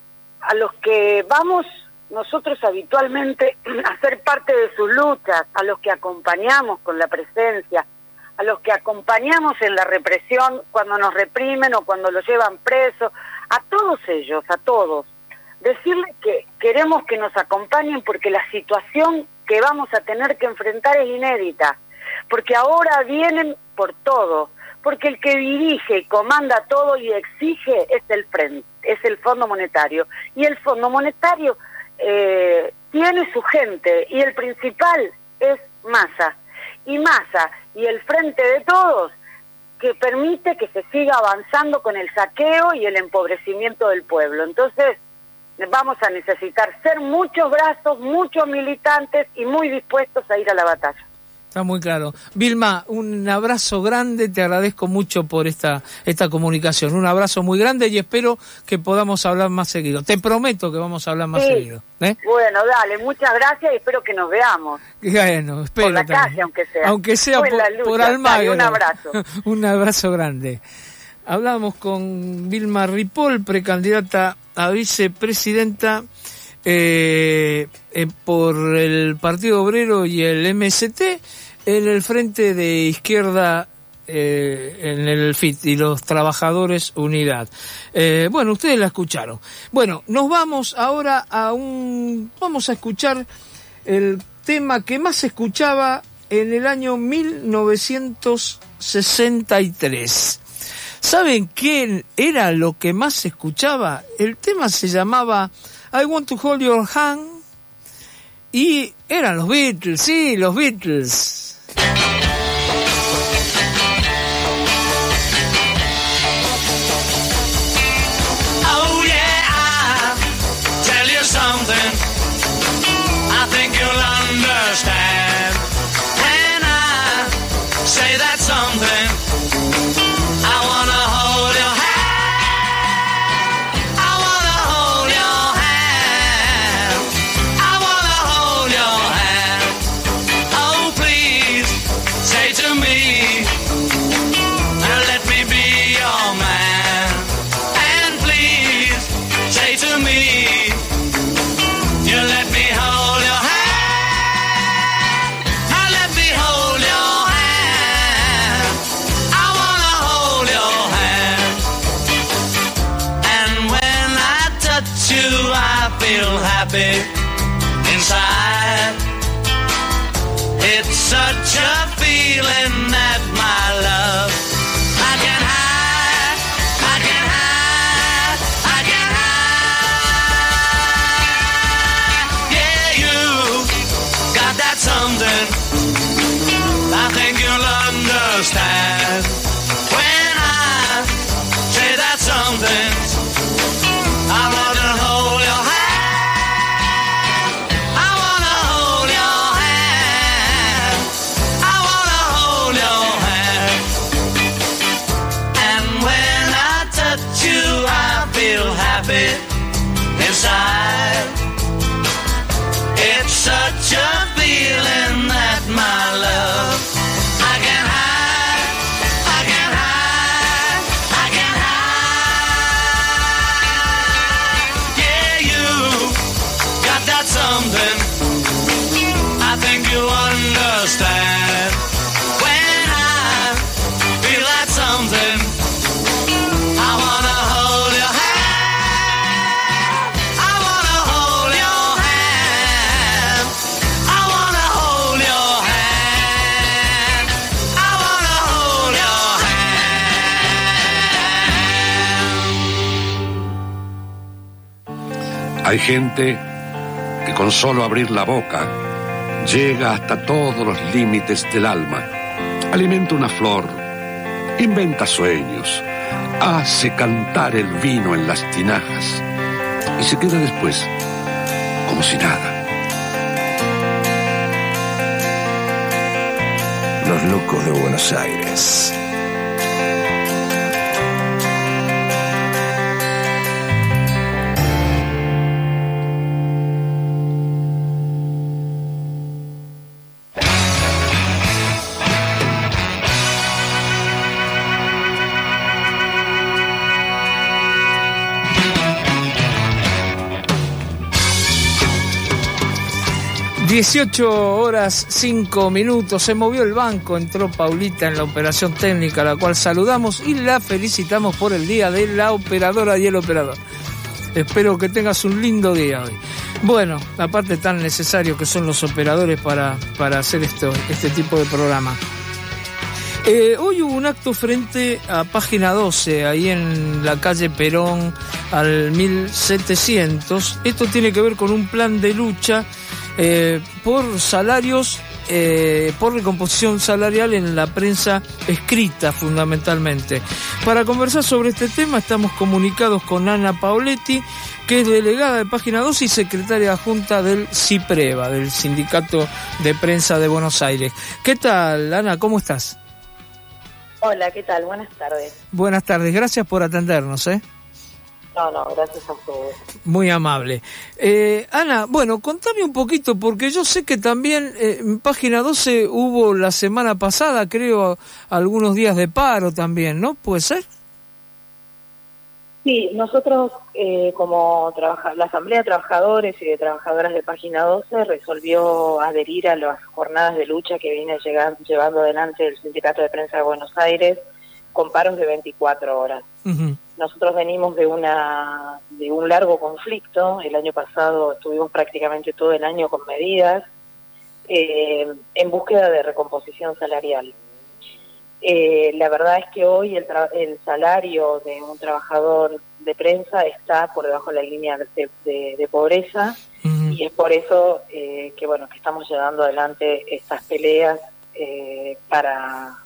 vamos nosotros habitualmente a ser parte de sus luchas, a los que acompañamos con la presencia, a los que acompañamos en la represión cuando nos reprimen o cuando los llevan presos, a todos ellos, a todos, decirles que queremos que nos acompañen porque la situación que vamos a tener que enfrentar es inédita, porque ahora vienen por todo, porque el que dirige y comanda todo y exige es el Frente, es el Fondo Monetario, y el Fondo Monetario tiene su gente, y el principal es Massa, y el Frente de Todos, que permite que se siga avanzando con el saqueo y el empobrecimiento del pueblo. Entonces, vamos a necesitar ser muchos brazos, muchos militantes y muy dispuestos a ir a la batalla. Está muy claro. Vilma, un abrazo grande, te agradezco mucho por esta comunicación. Un abrazo muy grande y espero que podamos hablar más seguido. Te prometo que vamos a hablar más seguido. Bueno, dale, muchas gracias y espero que nos veamos. Bueno, espero. Por la calle, aunque sea. Por Almagro. Un abrazo. Un abrazo grande. Hablamos con Vilma Ripoll, precandidata a vicepresidenta por el Partido Obrero y el MST en el Frente de Izquierda, en el FIT y los Trabajadores Unidad. Bueno, ustedes la escucharon. Bueno, nos vamos ahora vamos a escuchar el tema que más se escuchaba en el año 1963. ¿Saben qué era lo que más se escuchaba? El tema se llamaba I Want to Hold Your Hand y eran los Beatles, sí, los Beatles. something. I wanna hold your hand. I wanna hold your hand. I wanna hold your hand. Oh, please say to me, let me be your man. And please say to me, you let me hold your hand. Let me hold your hand. I wanna hold your hand. And when I touch you, I feel happy inside. It's such a feeling that my love I can hide, I can hide, I can hide. Yeah, you got that something I think you'll understand when I say that something. I wanna hold your hand. I wanna hold your hand. I wanna hold your hand. And when I touch you, I feel happy inside. It's such a feeling that my love I can hide, I can hide, I can hide. Yeah, you got that something I think you understand when I feel that something. I wanna hold your hand. I wanna hold your hand. I wanna hold your hand. I wanna hold your hand. Hay gente que con solo abrir la boca llega hasta todos los límites del alma, alimenta una flor, inventa sueños, hace cantar el vino en las tinajas y se queda después como si nada. Los locos de Buenos Aires. (18:05). Se movió el banco, entró Paulita en la operación técnica, a la cual saludamos y la felicitamos por el día de la operadora y el operador. Espero que tengas un lindo día hoy. Bueno, aparte tan necesario que son los operadores para hacer este tipo de programa. Hoy hubo un acto frente a Página 12, ahí en la calle Perón al 1700. Esto tiene que ver con un plan de lucha por salarios, por recomposición salarial en la prensa escrita fundamentalmente. Para conversar sobre este tema estamos comunicados con Ana Paoletti, que es delegada de Página 12 y secretaria adjunta del CIPREVA, del Sindicato de Prensa de Buenos Aires. ¿Qué tal, Ana? ¿Cómo estás? Hola, ¿qué tal? Buenas tardes. Buenas tardes, gracias por atendernos, No, gracias a ustedes. Muy amable. Ana, bueno, contame un poquito, porque yo sé que también en Página 12 hubo la semana pasada, creo, algunos días de paro también, ¿no? ¿Puede ser? Sí, nosotros como la Asamblea de Trabajadores y de Trabajadoras de Página 12 resolvió adherir a las jornadas de lucha que viene llevando adelante el Sindicato de Prensa de Buenos Aires con paros de 24 horas. Uh-huh. Nosotros venimos de un largo conflicto. El año pasado estuvimos prácticamente todo el año con medidas en búsqueda de recomposición salarial. La verdad es que hoy el salario de un trabajador de prensa está por debajo de la línea de pobreza, uh-huh. Y es por eso que estamos llevando adelante estas peleas para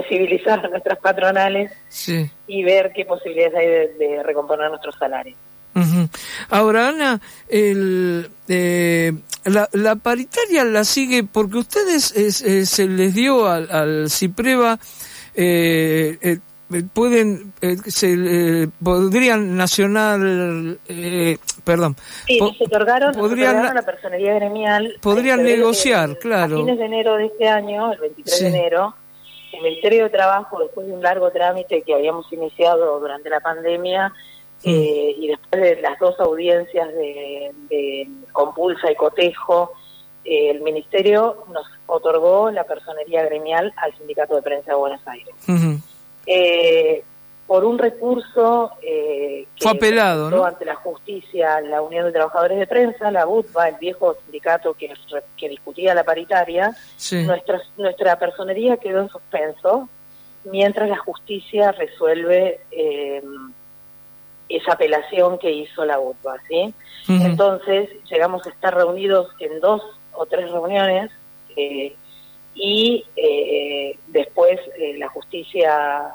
sensibilizar a nuestras patronales, sí, y ver qué posibilidades hay de recomponer nuestros salarios. Uh-huh. Ahora, Ana, la paritaria la sigue porque ustedes se les dio al CIPREVA podrían nacional sí, se otorgaron a la personería gremial, podrían negociar, claro, a fines de enero de este año, el 23 de enero. El Ministerio de Trabajo, después de un largo trámite que habíamos iniciado durante la pandemia, y después de las 2 audiencias de compulsa y cotejo, el Ministerio nos otorgó la personería gremial al Sindicato de Prensa de Buenos Aires. Uh-huh. Por un recurso que fue apelado, ¿no?, ante la justicia, la Unión de Trabajadores de Prensa, la UTBA, el viejo sindicato que discutía la paritaria, sí, nuestra personería quedó en suspenso mientras la justicia resuelve esa apelación que hizo la UTBA, ¿sí? Uh-huh. Entonces llegamos a estar reunidos en 2 o 3 reuniones y después la justicia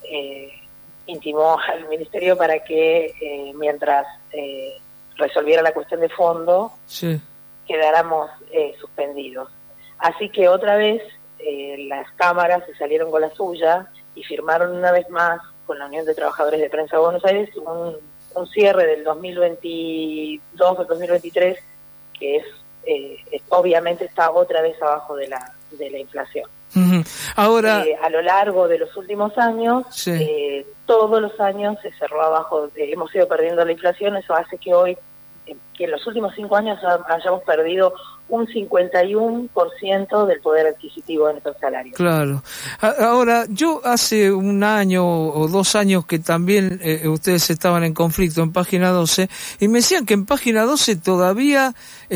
intimó al Ministerio para que mientras resolviera la cuestión de fondo, sí, quedáramos suspendidos. Así que otra vez las cámaras se salieron con la suya y firmaron una vez más con la Unión de Trabajadores de Prensa de Buenos Aires un cierre del 2022 al 2023 que es obviamente está otra vez abajo de la inflación. Uh-huh. Ahora, a lo largo de los últimos años, sí, todos los años se cerró abajo, hemos ido perdiendo la inflación. Eso hace que hoy, que en los últimos 5 años hayamos perdido un 51% del poder adquisitivo de nuestros salarios. Claro. Ahora, yo hace 1 año o 2 años que también ustedes estaban en conflicto en Página 12 y me decían que en Página 12 todavía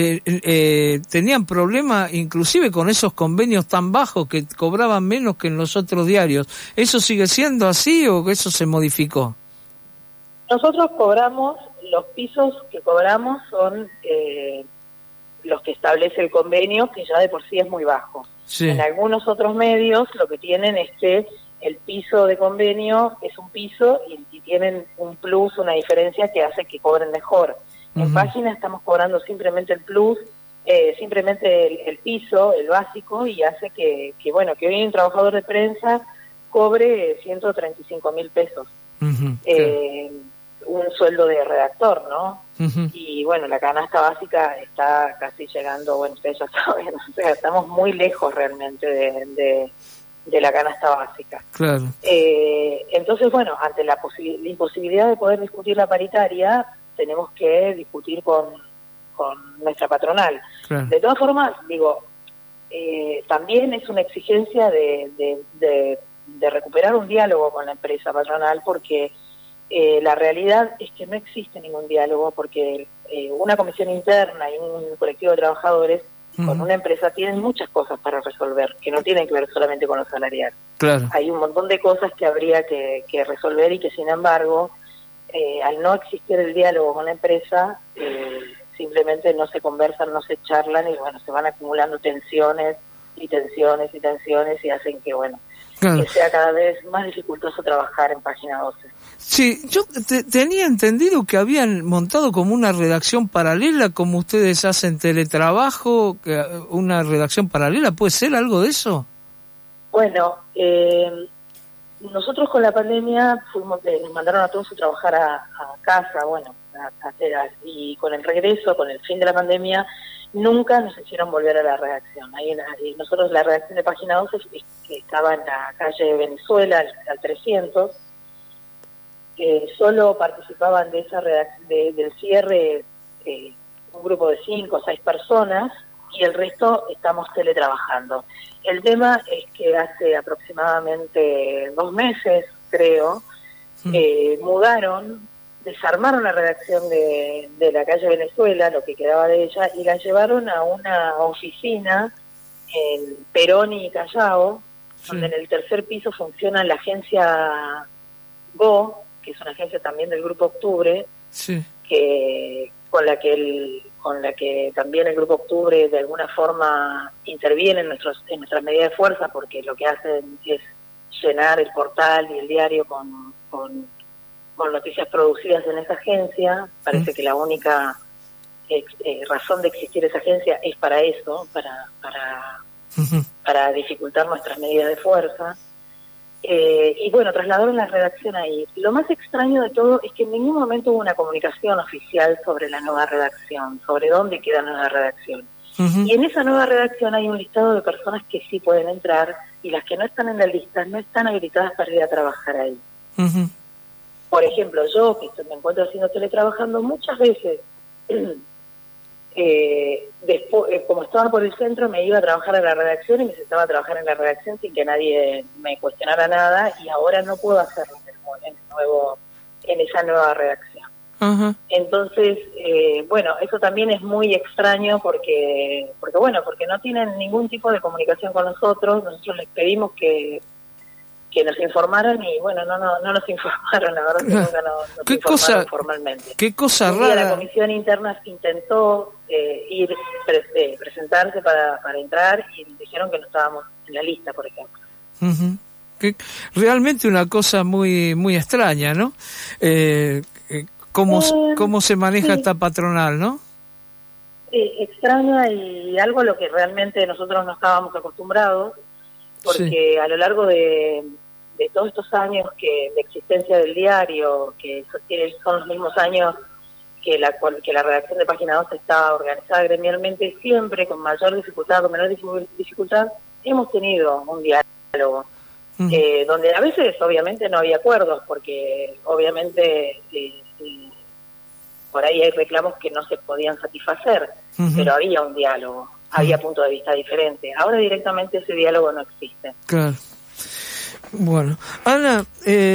tenían problemas inclusive con esos convenios tan bajos que cobraban menos que en los otros diarios. ¿Eso sigue siendo así o eso se modificó? Nosotros cobramos, los pisos que cobramos son los que establece el convenio, que ya de por sí es muy bajo. Sí. En algunos otros medios lo que tienen es que el piso de convenio es un piso y tienen un plus, una diferencia que hace que cobren mejor. Uh-huh. En Página estamos cobrando simplemente el plus, simplemente el piso, el básico, y hace que hoy un trabajador de prensa cobre 135.000 pesos. Uh-huh. Un sueldo de redactor, ¿no? Uh-huh. Y bueno, la canasta básica está casi llegando, ustedes ya saben, o sea, estamos muy lejos realmente de la canasta básica. Claro. Entonces, ante la imposibilidad de poder discutir la paritaria, tenemos que discutir con nuestra patronal. Claro. De todas formas, también es una exigencia de recuperar un diálogo con la empresa patronal, porque la realidad es que no existe ningún diálogo, porque una comisión interna y un colectivo de trabajadores uh-huh. con una empresa tienen muchas cosas para resolver, que no tienen que ver solamente con lo salarial. Claro. Hay un montón de cosas que habría que resolver y que, sin embargo, al no existir el diálogo con la empresa, simplemente no se conversan, no se charlan y se van acumulando tensiones y tensiones y tensiones y hacen que, claro, que sea cada vez más dificultoso trabajar en Página 12. Sí, yo tenía entendido que habían montado como una redacción paralela, como ustedes hacen teletrabajo, una redacción paralela, ¿puede ser algo de eso? Bueno, nosotros con la pandemia nos mandaron a todos a trabajar a casa, y con el regreso, con el fin de la pandemia, nunca nos hicieron volver a la redacción. Nosotros, la redacción de Página 12, que estaba en la calle Venezuela, al 300, solo participaban de esa del cierre un grupo de 5 o 6 personas, y el resto estamos teletrabajando. El tema es que hace aproximadamente 2 meses, creo, desarmaron la redacción de la calle Venezuela, lo que quedaba de ella, y la llevaron a una oficina en Perón y Callao, sí, donde en el tercer piso funciona la agencia Go, que es una agencia también del Grupo Octubre, sí, con la que también el Grupo Octubre de alguna forma interviene en nuestras medidas de fuerza, porque lo que hacen es llenar el portal y el diario con con noticias producidas en esa agencia. Parece que la única razón de existir esa agencia es para eso, para dificultar nuestras medidas de fuerza. Y bueno, trasladaron la redacción ahí. Lo más extraño de todo es que en ningún momento hubo una comunicación oficial sobre la nueva redacción, sobre dónde queda la nueva redacción. Y en esa nueva redacción hay un listado de personas que sí pueden entrar, y las que no están en la lista no están habilitadas para ir a trabajar ahí. Por ejemplo, yo, que me encuentro haciendo teletrabajando muchas veces, después, como estaba por el centro, me iba a trabajar a la redacción y me sentaba a trabajar en la redacción sin que nadie me cuestionara nada, y ahora no puedo hacerlo en esa nueva redacción. Entonces, bueno, eso también es muy extraño porque no tienen ningún tipo de comunicación con nosotros. Nosotros les pedimos que nos informaran y bueno, no nos informaron, la verdad que nunca nos informaron formalmente. Qué cosa rara. La comisión interna intentó presentarse para entrar y dijeron que no estábamos en la lista, por ejemplo. Realmente una cosa muy muy extraña, ¿no? ¿Cómo se maneja esta patronal, no? Extraña, y algo a lo que realmente nosotros no estábamos acostumbrados, porque a lo largo de todos estos años de existencia del diario, que son los mismos años que la redacción de Página 12 está organizada gremialmente, siempre con mayor dificultad o menor dificultad, hemos tenido un diálogo, donde a veces obviamente no había acuerdos, porque obviamente por ahí hay reclamos que no se podían satisfacer, pero había un diálogo, había puntos de vista diferentes. Ahora directamente ese diálogo no existe. Claro. Bueno, Ana,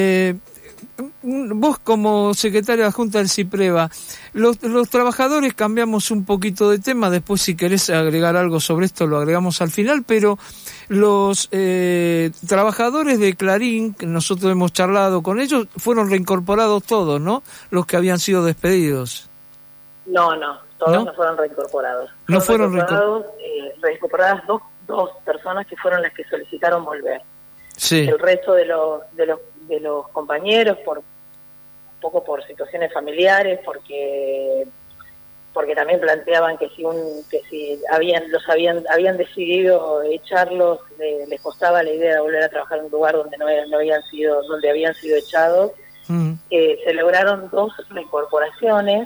vos como secretaria adjunta del CIPREVA, los trabajadores, cambiamos un poquito de tema, después si querés agregar algo sobre esto lo agregamos al final, pero los trabajadores de Clarín, que nosotros hemos charlado con ellos, fueron reincorporados todos, ¿no? Los que habían sido despedidos. No, todos no fueron reincorporados. No fueron reincorporadas dos personas que fueron las que solicitaron volver. Sí. El resto de los compañeros, un poco por situaciones familiares, porque también planteaban que si habían decidido echarlos, les costaba la idea de volver a trabajar en un lugar donde donde habían sido echados. Se lograron 2 reincorporaciones.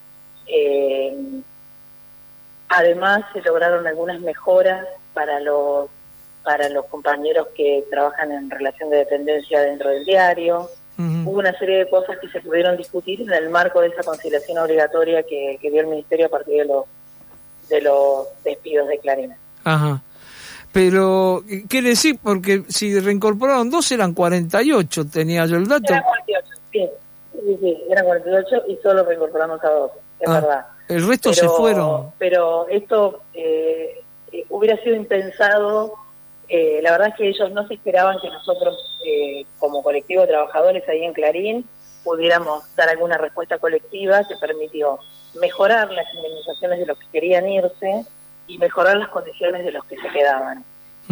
Además se lograron algunas mejoras para los compañeros que trabajan en relación de dependencia dentro del diario. Hubo una serie de cosas que se pudieron discutir en el marco de esa conciliación obligatoria que dio el Ministerio a partir de los despidos de Clarín. Ajá. Pero, ¿quiere decir? Porque si reincorporaron 2 eran 48, tenía yo el dato. Eran 48, sí, eran 48 y solo reincorporamos a 2, es verdad. El resto se fueron. Pero esto hubiera sido impensado. La verdad es que ellos no se esperaban que nosotros, como colectivo de trabajadores ahí en Clarín, pudiéramos dar alguna respuesta colectiva que permitió mejorar las indemnizaciones de los que querían irse y mejorar las condiciones de los que se quedaban.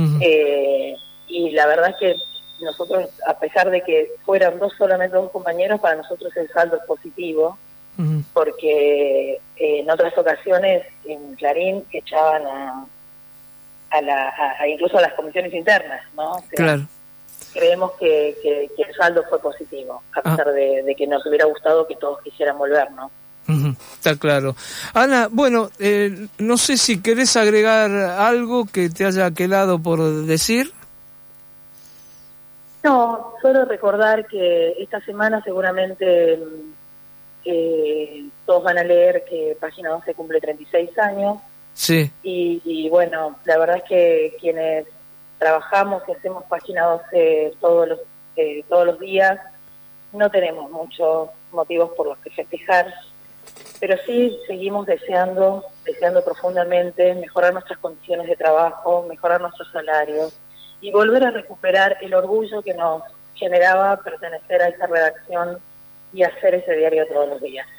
Y la verdad es que nosotros, a pesar de que fueran solamente 2 compañeros, para nosotros el saldo es positivo, porque en otras ocasiones en Clarín echaban incluso a las comisiones internas, ¿no? O sea, claro. Creemos que el saldo fue positivo, a pesar de que nos hubiera gustado que todos quisieran volver, ¿no? Está claro. Ana, bueno, no sé si querés agregar algo que te haya quedado por decir. No, solo recordar que esta semana seguramente todos van a leer que Página 12 cumple 36 años. Sí. Y bueno, la verdad es que quienes trabajamos y hacemos Página 12 todos los días, no tenemos muchos motivos por los que festejar, pero sí seguimos deseando profundamente mejorar nuestras condiciones de trabajo, mejorar nuestros salarios y volver a recuperar el orgullo que nos generaba pertenecer a esa redacción y hacer ese diario todos los días.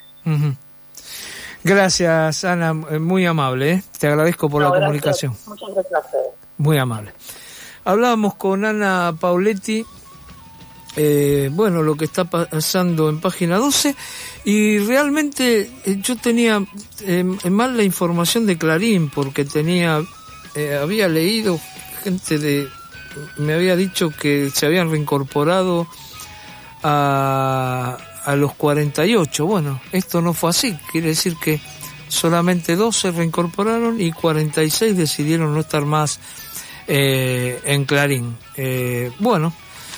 Gracias, Ana, muy amable, ¿eh? Te agradezco por la comunicación. Muchas gracias a ustedes. Muy amable. Hablábamos con Ana Pauletti, bueno, lo que está pasando en página 12, y realmente yo tenía mal la información de Clarín, porque había leído gente me había dicho que se habían reincorporado a los 48. Bueno, esto no fue así, quiere decir que solamente 2 se reincorporaron y 46 decidieron no estar más en Clarín. Bueno,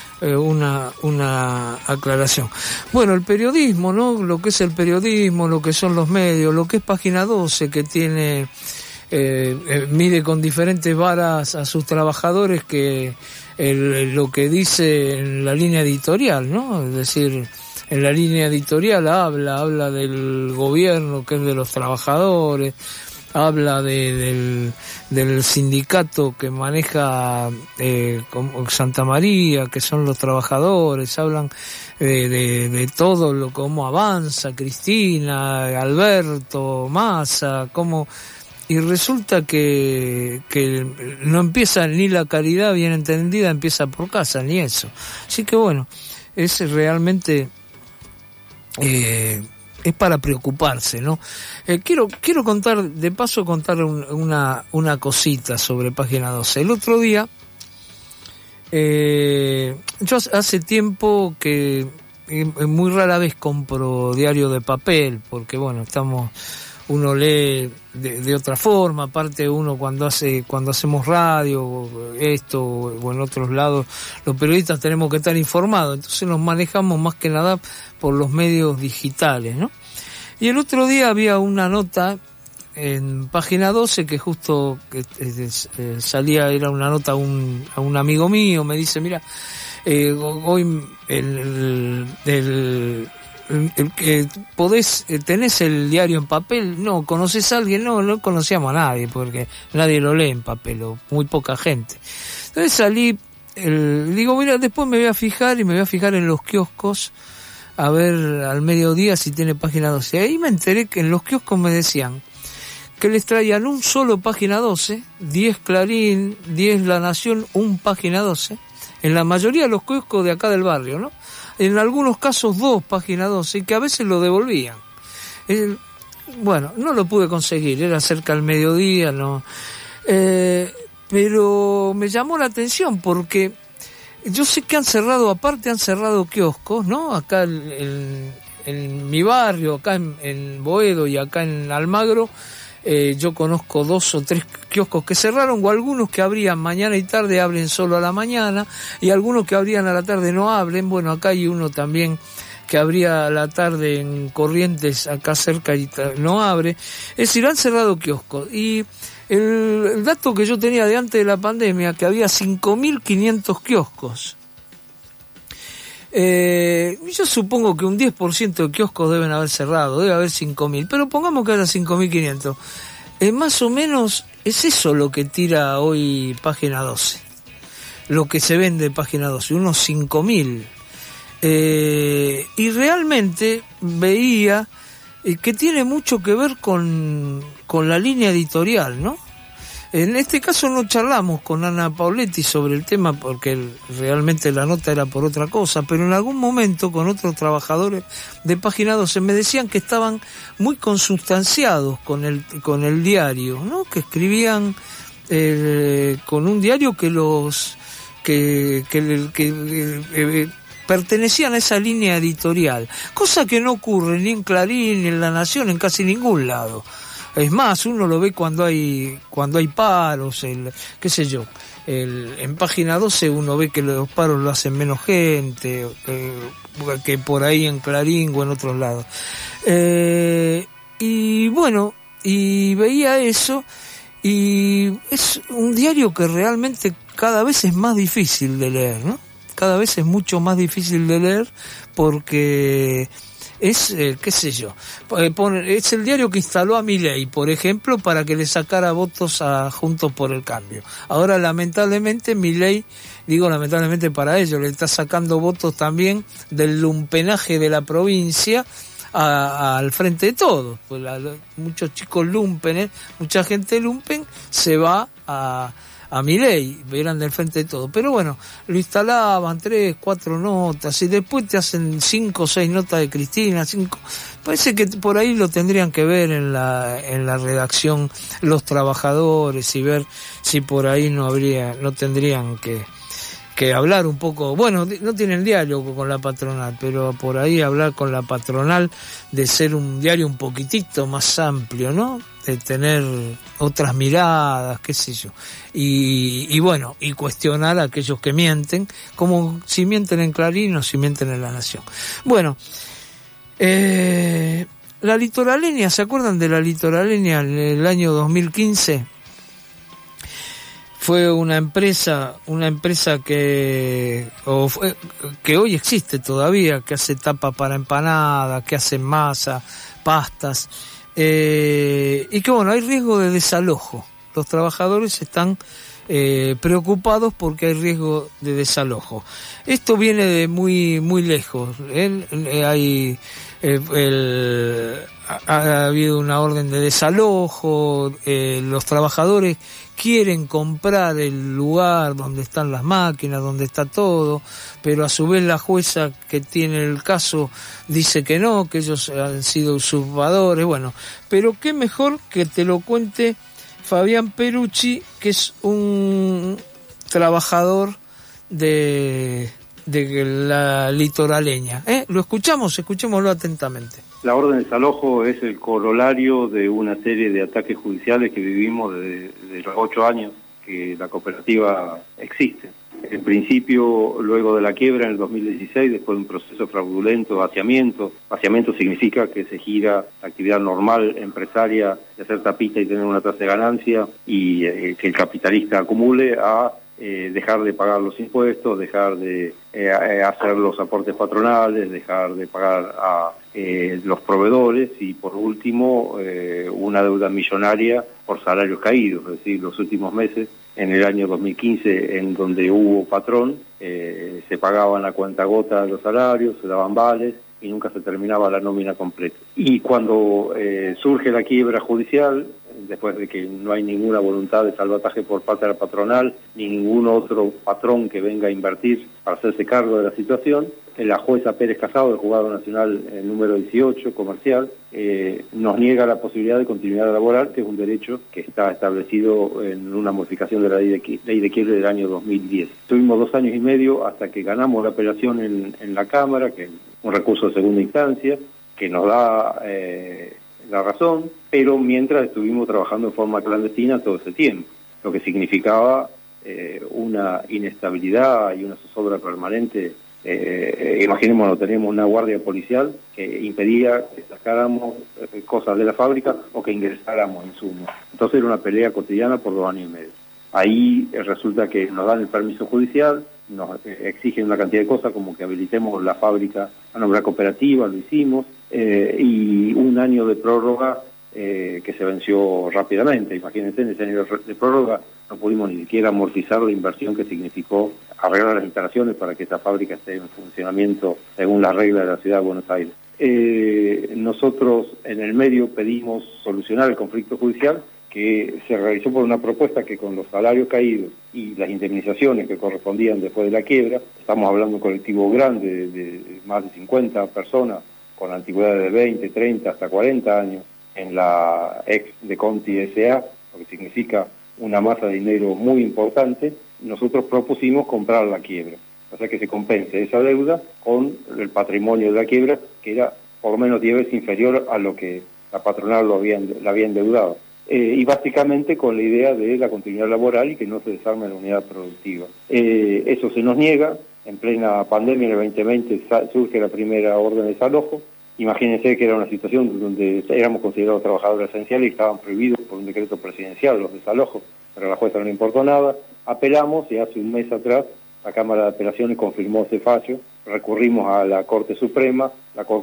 una aclaración. Bueno, el periodismo, ¿no? Lo que es el periodismo, lo que son los medios, lo que es página 12, que tiene mide con diferentes varas a sus trabajadores, que lo que dice en la línea editorial, ¿no? Es decir, en la línea editorial habla del gobierno, que es de los trabajadores, habla del sindicato que maneja Santa María, que son los trabajadores, hablan de todo cómo avanza Cristina, Alberto, Massa, cómo... Y resulta que no empieza ni la caridad bien entendida, empieza por casa, ni eso. Así que bueno, es realmente... es para preocuparse, ¿no? Quiero contar una cosita sobre página 12. El otro día, yo hace tiempo que muy rara vez compro diario de papel, porque bueno, uno lee de otra forma, aparte uno cuando hacemos radio, o en otros lados, los periodistas tenemos que estar informados, entonces nos manejamos más que nada por los medios digitales, ¿no? Y el otro día había una nota en página 12 que justo salía, era una nota a un amigo mío, me dice, mira, hoy tenés el diario en papel. No, ¿conoces a alguien? No conocíamos a nadie, porque nadie lo lee en papel, o muy poca gente. Entonces salí, digo, mira, después me voy a fijar en los kioscos, a ver al mediodía si tiene página 12. Ahí me enteré que en los kioscos me decían que les traían un solo página 12, 10 Clarín, 10 La Nación, un página 12, en la mayoría de los kioscos de acá del barrio, ¿no? En algunos casos 2 páginas 12, y que a veces lo devolvían. Bueno, no lo pude conseguir, era cerca del mediodía, no. Pero me llamó la atención porque yo sé que han cerrado kioscos, ¿no? Acá en mi barrio, acá en Boedo y acá en Almagro, yo conozco 2 o 3 kioscos que cerraron, o algunos que abrían mañana y tarde, abren solo a la mañana, y algunos que abrían a la tarde no abren. Bueno, acá hay uno también que abría a la tarde en Corrientes, acá cerca, y no abre. Es decir, han cerrado kioscos. Y el dato que yo tenía de antes de la pandemia, que había 5.500 kioscos. Yo supongo que un 10% de kioscos deben haber cerrado, debe haber 5.000, pero pongamos que haya 5.500. Más o menos es eso lo que tira hoy página 12, lo que se vende página 12, unos 5.000. Y realmente veía que tiene mucho que ver con la línea editorial, ¿no? En este caso no charlamos con Ana Pauletti sobre el tema porque realmente la nota era por otra cosa, pero en algún momento con otros trabajadores de página 12 me decían que estaban muy consustanciados con el diario, ¿no? Que escribían con un diario que pertenecían a esa línea editorial, cosa que no ocurre ni en Clarín, ni en La Nación, en casi ningún lado. Es más, uno lo ve cuando hay paros, qué sé yo. En página 12 uno ve que los paros lo hacen menos gente que por ahí en Clarín o en otros lados. Y bueno, y veía eso, y es un diario que realmente cada vez es más difícil de leer, ¿no? Cada vez es mucho más difícil de leer porque es, qué sé yo, es el diario que instaló a Milei, por ejemplo, para que le sacara votos a Juntos por el Cambio. Ahora, lamentablemente, Milei, digo lamentablemente para ellos, le está sacando votos también del lumpenaje de la provincia al Frente de Todos. Pues muchos chicos lumpen, mucha gente lumpen se va a a Milei, eran del Frente de Todo. Pero bueno, lo instalaban 3, 4 notas y después te hacen 5 o 6 notas de Cristina, 5. Parece que por ahí lo tendrían que ver en la redacción los trabajadores y ver si por ahí no tendrían que hablar un poco, bueno, no tienen diálogo con la patronal, pero por ahí hablar con la patronal de ser un diario un poquitito más amplio, ¿no? De tener otras miradas, qué sé yo. Y bueno, y cuestionar a aquellos que mienten, como si mienten en Clarín o si mienten en La Nación. Bueno, la litoraleña, ¿se acuerdan de la litoraleña en el año 2015? Fue una empresa que hoy existe todavía, que hace tapa para empanadas, que hace masa, pastas, y que bueno, hay riesgo de desalojo. Los trabajadores están preocupados porque hay riesgo de desalojo. Esto viene de muy lejos. Ha habido una orden de desalojo, los trabajadores quieren comprar el lugar donde están las máquinas, donde está todo, pero a su vez la jueza que tiene el caso dice que no, que ellos han sido usurpadores. Bueno, pero qué mejor que te lo cuente Fabián Perucci, que es un trabajador de la litoraleña. Lo escuchémoslo atentamente. La orden de desalojo es el corolario de una serie de ataques judiciales que vivimos desde los 8 años que la cooperativa existe. En principio, luego de la quiebra en el 2016, después de un proceso fraudulento, vaciamiento significa que se gira la actividad normal empresaria de hacer tapita y tener una tasa de ganancia y que el capitalista acumule a dejar de pagar los impuestos, dejar de hacer los aportes patronales, dejar de pagar a los proveedores y por último una deuda millonaria por salarios caídos. Es decir, los últimos meses, en el año 2015, en donde hubo patrón, se pagaban a cuentagota los salarios, se daban vales y nunca se terminaba la nómina completa. Y cuando surge la quiebra judicial, después de que no hay ninguna voluntad de salvataje por parte de la patronal, ni ningún otro patrón que venga a invertir para hacerse cargo de la situación, la jueza Pérez Casado, del Juzgado Nacional número 18, comercial, nos niega la posibilidad de continuidad laboral, que es un derecho que está establecido en una modificación de la ley de quiebre del año 2010. Tuvimos 2 años y medio hasta que ganamos la apelación en la Cámara, que es un recurso de segunda instancia, que nos da la razón, pero mientras estuvimos trabajando en forma clandestina todo ese tiempo, lo que significaba una inestabilidad y una zozobra permanente. Imaginémonos, teníamos una guardia policial que impedía que sacáramos cosas de la fábrica o que ingresáramos insumos. Entonces era una pelea cotidiana por 2 años y medio. Ahí resulta que nos dan el permiso judicial, nos exigen una cantidad de cosas como que habilitemos la fábrica a nombre cooperativa, lo hicimos, y 1 año de prórroga que se venció rápidamente. Imagínense, en ese año de prórroga no pudimos ni siquiera amortizar la inversión que significó arreglar las instalaciones para que esta fábrica esté en funcionamiento según las reglas de la Ciudad de Buenos Aires. Nosotros en el medio pedimos solucionar el conflicto judicial, que se realizó por una propuesta que con los salarios caídos y las indemnizaciones que correspondían después de la quiebra, estamos hablando de un colectivo grande de más de 50 personas con antigüedades de 20, 30, hasta 40 años en la ex de Conti S.A., lo que significa una masa de dinero muy importante. Nosotros propusimos comprar la quiebra, o sea que se compense esa deuda con el patrimonio de la quiebra, que era por lo menos 10 veces inferior a lo que la patronal la había endeudado. Y básicamente con la idea de la continuidad laboral y que no se desarme la unidad productiva. Eso se nos niega. En plena pandemia, en el 2020, surge la primera orden de desalojo. Imagínense que era una situación donde éramos considerados trabajadores esenciales y estaban prohibidos por un decreto presidencial los desalojos, pero a la jueza no le importó nada. Apelamos y hace un mes atrás la Cámara de Apelaciones confirmó ese fallo. Recurrimos a la Corte Suprema,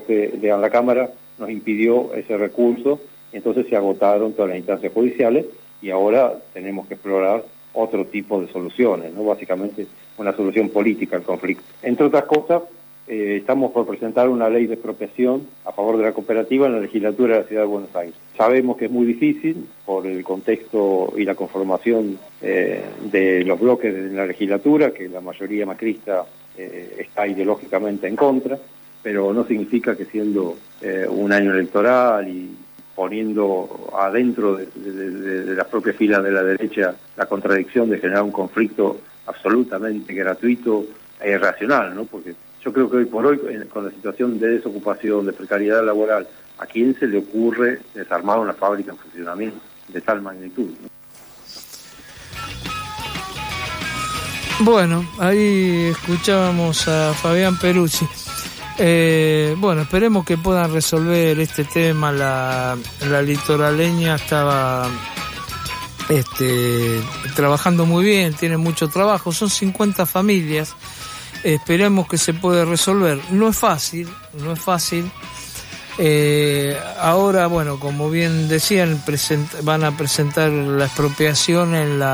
la Cámara nos impidió ese recurso, entonces se agotaron todas las instancias judiciales y ahora tenemos que explorar otro tipo de soluciones, ¿no? Básicamente una solución política al conflicto. Entre otras cosas, estamos por presentar una ley de expropiación a favor de la cooperativa en la legislatura de la Ciudad de Buenos Aires. Sabemos que es muy difícil por el contexto y la conformación de los bloques de la legislatura, que la mayoría macrista está ideológicamente en contra, pero no significa que siendo un año electoral y poniendo adentro de las propias filas de la derecha la contradicción de generar un conflicto absolutamente gratuito e irracional, ¿no? Porque yo creo que hoy por hoy, con la situación de desocupación, de precariedad laboral, ¿a quién se le ocurre desarmar una fábrica en funcionamiento de tal magnitud, ¿no? Bueno, ahí escuchábamos a Fabián Peruzzi. Bueno, esperemos que puedan resolver este tema. La litoraleña estaba trabajando muy bien, tiene mucho trabajo, son 50 familias. Esperemos que se pueda resolver. No es fácil. Ahora, bueno, como bien decían, van a presentar la expropiación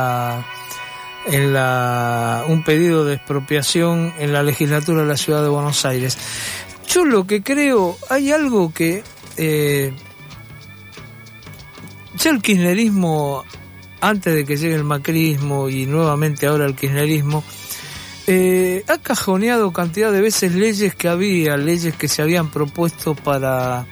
un pedido de expropiación en la legislatura de la Ciudad de Buenos Aires. Yo lo que creo, hay algo que ya el kirchnerismo, antes de que llegue el macrismo y nuevamente ahora el kirchnerismo, ha cajoneado cantidad de veces leyes que se habían propuesto para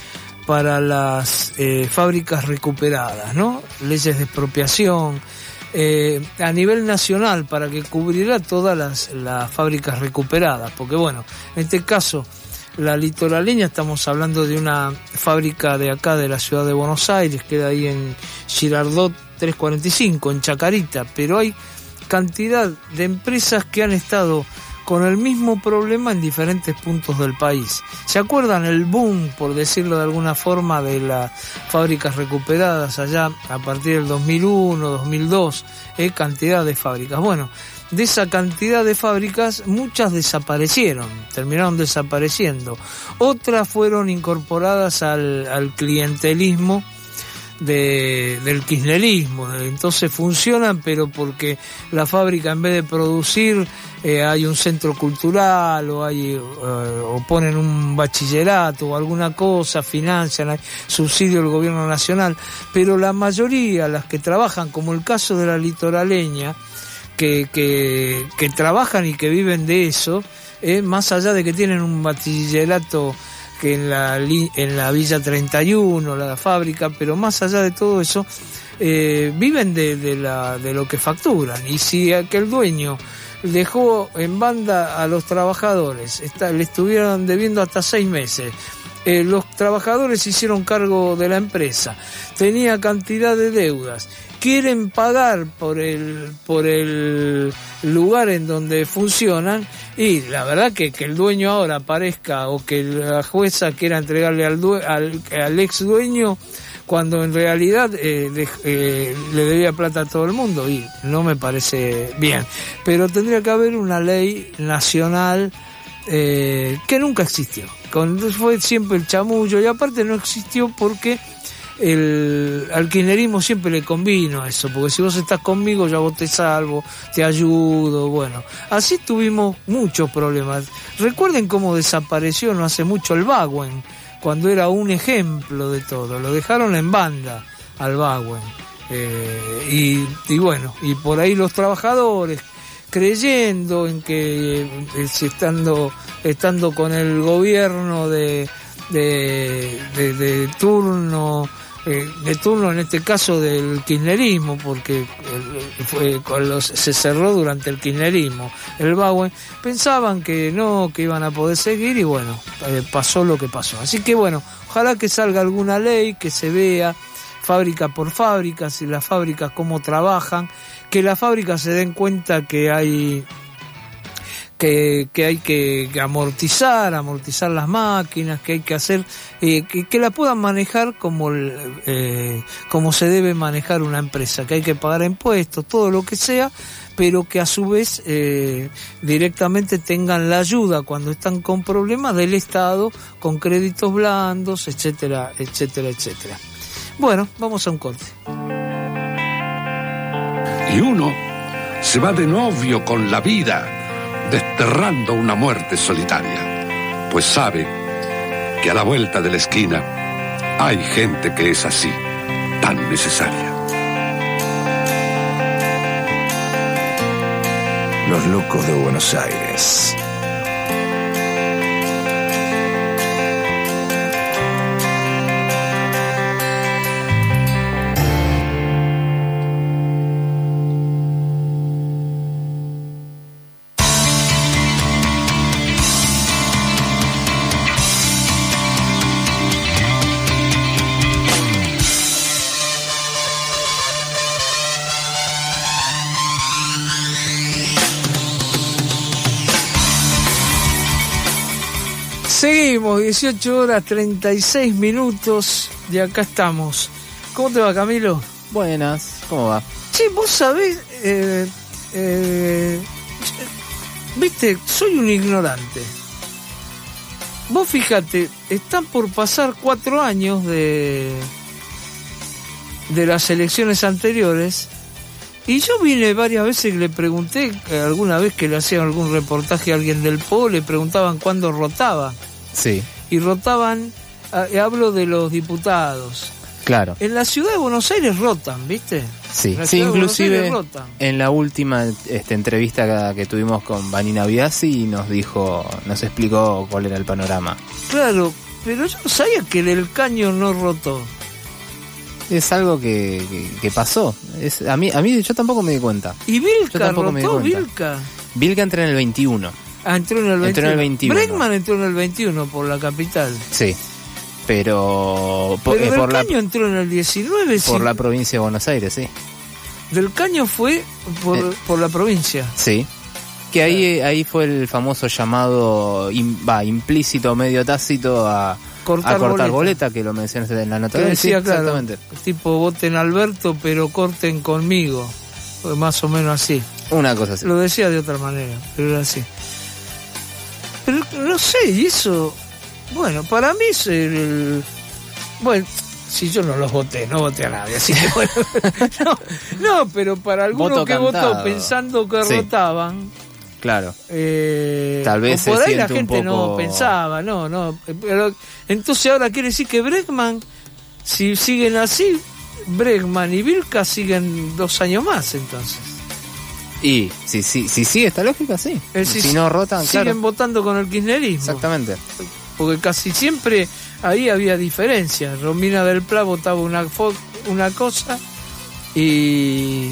las fábricas recuperadas, ¿no? Leyes de expropiación a nivel nacional para que cubriera todas las fábricas recuperadas, porque bueno, en este caso la litoraleña, estamos hablando de una fábrica de acá de la Ciudad de Buenos Aires, queda ahí en Girardot 345, en Chacarita, pero hay cantidad de empresas que han estado con el mismo problema en diferentes puntos del país. ¿Se acuerdan el boom, por decirlo de alguna forma, de las fábricas recuperadas allá a partir del 2001, 2002? Cantidad de fábricas. Bueno, de esa cantidad de fábricas, muchas desaparecieron, terminaron desapareciendo. Otras fueron incorporadas al clientelismo del kirchnerismo. Entonces funcionan, pero porque la fábrica, en vez de producir, hay un centro cultural o ponen un bachillerato o alguna cosa, financian, hay subsidio del gobierno nacional, pero la mayoría, las que trabajan, como el caso de la litoraleña, que trabajan y que viven de eso, más allá de que tienen un bachillerato que en la Villa 31, la fábrica, pero más allá de todo eso, viven de lo que facturan. Y si aquel dueño dejó en banda a los trabajadores, le estuvieron debiendo hasta 6 meses, los trabajadores se hicieron cargo de la empresa, tenía cantidad de deudas, quieren pagar por el lugar en donde funcionan, y la verdad que el dueño ahora aparezca o que la jueza quiera entregarle al ex dueño cuando en realidad le debía plata a todo el mundo, y no me parece bien. Pero tendría que haber una ley nacional que nunca existió. Fue siempre el chamullo, y aparte no existió porque al kirchnerismo siempre le convino eso, porque si vos estás conmigo, ya vos te salvo, te ayudo. Bueno, así tuvimos muchos problemas. Recuerden cómo desapareció no hace mucho el Bagüen, cuando era un ejemplo de todo. Lo dejaron en banda al Bagüen, y bueno, y por ahí los trabajadores, creyendo en que estando con el gobierno de turno, en este caso del kirchnerismo, porque se cerró durante el kirchnerismo el Bagüen, pensaban que no, que iban a poder seguir, y bueno, pasó lo que pasó. Así que bueno, ojalá que salga alguna ley, que se vea fábrica por fábrica, si las fábricas cómo trabajan, que las fábricas se den cuenta que hay que amortizar las máquinas, que hay que hacer, que la puedan manejar como se debe manejar una empresa, que hay que pagar impuestos, todo lo que sea, pero que a su vez directamente tengan la ayuda cuando están con problemas del Estado, con créditos blandos, etcétera, etcétera, etcétera. Bueno, vamos a un corte. Y uno se va de novio con la vida, desterrando una muerte solitaria. pues sabe que a la vuelta de la esquina hay gente que es así, tan necesaria. Los locos de Buenos Aires. Seguimos, 18 horas 36 minutos y acá estamos. ¿Cómo te va, Camilo? Buenas, ¿cómo va? Che, vos sabés, viste, soy un ignorante. Vos fíjate, están por pasar 4 años de las elecciones anteriores y yo vine varias veces y le pregunté, alguna vez que le hacían algún reportaje a alguien del PO, le preguntaban cuándo rotaba. Sí. Y rotaban, hablo de los diputados. Claro. En la ciudad de Buenos Aires rotan, ¿viste? Sí, sí, inclusive en la última entrevista que tuvimos con Vanina Biasi nos explicó cuál era el panorama. Claro, pero yo no sabía que el Caño no rotó. Es algo que pasó. A mí yo tampoco me di cuenta. ¿Y Vilca rotó? Vilca entró en el 21. Entró en el 21. Entró en el 21. Bregman entró en el 21 por la capital. Sí. Pero Del Caño entró en el 19. Por la provincia de Buenos Aires, sí. Del Caño fue por la provincia. Sí. Que ahí fue el famoso llamado implícito, medio tácito a cortar boleta, que lo mencionaste en la nota. Que decía, sí, claro, exactamente. Tipo, voten Alberto, pero corten conmigo. Fue más o menos así. Una cosa así. Lo decía de otra manera, pero era así. Pero no sé, y eso... Bueno, para mí es bueno, si yo no los voté, no voté a nadie, así que bueno... no, pero para algunos que votó pensando que rotaban... Claro. Tal vez por ahí la un gente poco... no pensaba, no. Pero, entonces ahora quiere decir que Bregman, si siguen así, Bregman y Vilca siguen 2 años más, entonces. Y si sigue esta lógica, sí. Si no rotan, siguen claro, votando con el kirchnerismo. Exactamente. Porque casi siempre ahí había diferencias. Romina del Pla votaba una cosa y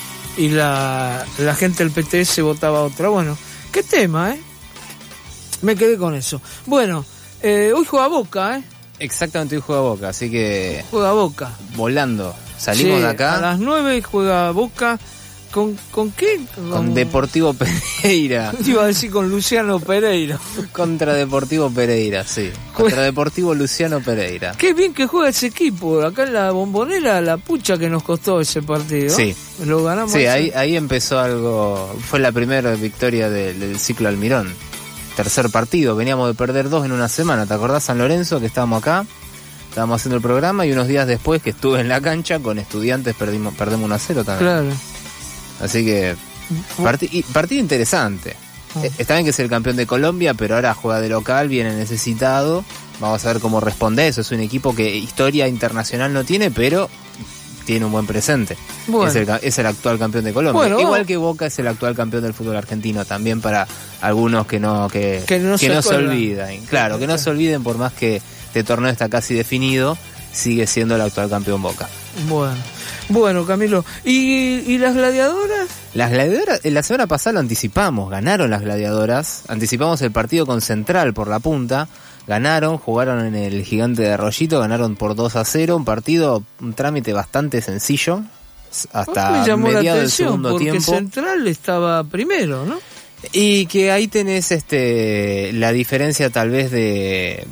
la gente del PTS votaba otra. Bueno, qué tema, me quedé con eso. Bueno, hoy juega Boca, Exactamente, hoy juega Boca, así que... Juega Boca. Volando. Salimos de acá. A las 9 juega Boca. ¿Con qué? Con Deportivo Pereira. Iba a decir con Luciano Pereira. Contra Deportivo Pereira, sí. Contra Deportivo Luciano Pereira. Qué bien que juega ese equipo. Acá en la Bombonera, la pucha que nos costó ese partido. Sí. Lo ganamos. Sí, ahí empezó algo. Fue la primera victoria del ciclo Almirón. Tercer partido. Veníamos de perder 2 en una semana. ¿Te acordás, San Lorenzo, que estábamos acá? Estábamos haciendo el programa y unos días después que estuve en la cancha con Estudiantes perdemos 1-0 también. Claro. Así que partido interesante. Está bien que es el campeón de Colombia, pero ahora juega de local, viene necesitado. Vamos a ver cómo responde eso. Es un equipo que historia internacional no tiene, pero tiene un buen presente. Bueno. Es el actual campeón de Colombia. Bueno, igual que Boca es el actual campeón del fútbol argentino, también para algunos que no se olviden. Claro, que no se olviden, por más que este torneo está casi definido, sigue siendo el actual campeón Boca. Bueno, Camilo, ¿y las gladiadoras? Las gladiadoras, la semana pasada lo anticipamos, ganaron las gladiadoras, anticipamos el partido con Central por la punta, jugaron en el Gigante de Arroyito, ganaron por 2-0, un trámite bastante sencillo, hasta mediados del segundo tiempo. Porque Central estaba primero, ¿no? Y que ahí tenés la diferencia tal vez de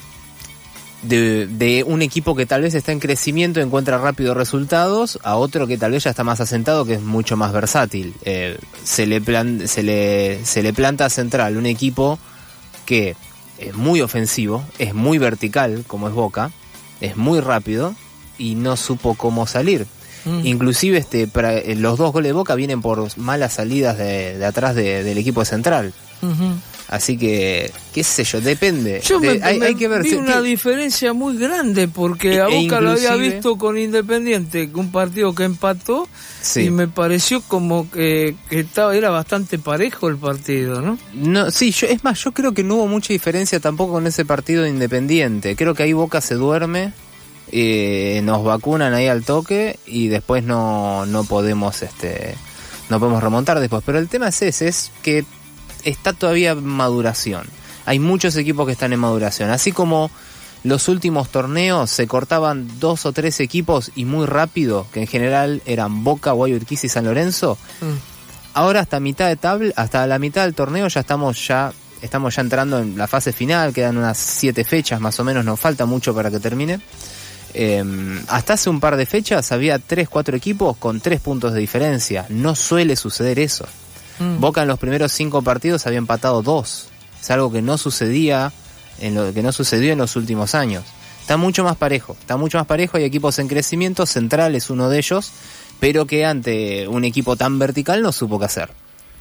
un equipo que tal vez está en crecimiento, encuentra rápido resultados, a otro que tal vez ya está más asentado, que es mucho más versátil. Se le planta a Central un equipo que es muy ofensivo, es muy vertical, como es Boca, es muy rápido y no supo cómo salir. Inclusive los 2 goles de Boca vienen por malas salidas de atrás del equipo de Central. Así que, qué sé yo, depende. Hay que ver. Vi una diferencia muy grande, porque a Boca lo había visto con Independiente, un partido que empató, y me pareció como que era bastante parejo el partido, ¿no? No, sí, yo creo que no hubo mucha diferencia tampoco con ese partido de Independiente. Creo que ahí Boca se duerme, nos vacunan ahí al toque y después no podemos remontar después. Pero el tema es ese, es que está todavía en maduración. Hay muchos equipos que están en maduración. Así como los últimos torneos se cortaban 2 o 3 equipos y muy rápido, que en general eran Boca, Guayurquiza y San Lorenzo. Ahora hasta la mitad del torneo estamos ya entrando en la fase final. Quedan unas 7 fechas más o menos, nos falta mucho para que termine. Hasta hace un par de fechas había 3-4 equipos con 3 puntos de diferencia. No suele suceder eso. Boca en los primeros 5 partidos había empatado 2. Es algo que no sucedió en los últimos años. Está mucho más parejo. Hay equipos en crecimiento, Central es uno de ellos, pero que ante un equipo tan vertical no supo qué hacer.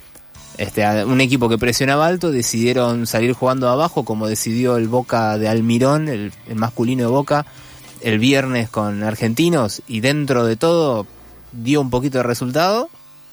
Un equipo que presionaba alto, decidieron salir jugando abajo, como decidió el Boca de Almirón, el masculino de Boca, el viernes con Argentinos, y dentro de todo dio un poquito de resultado.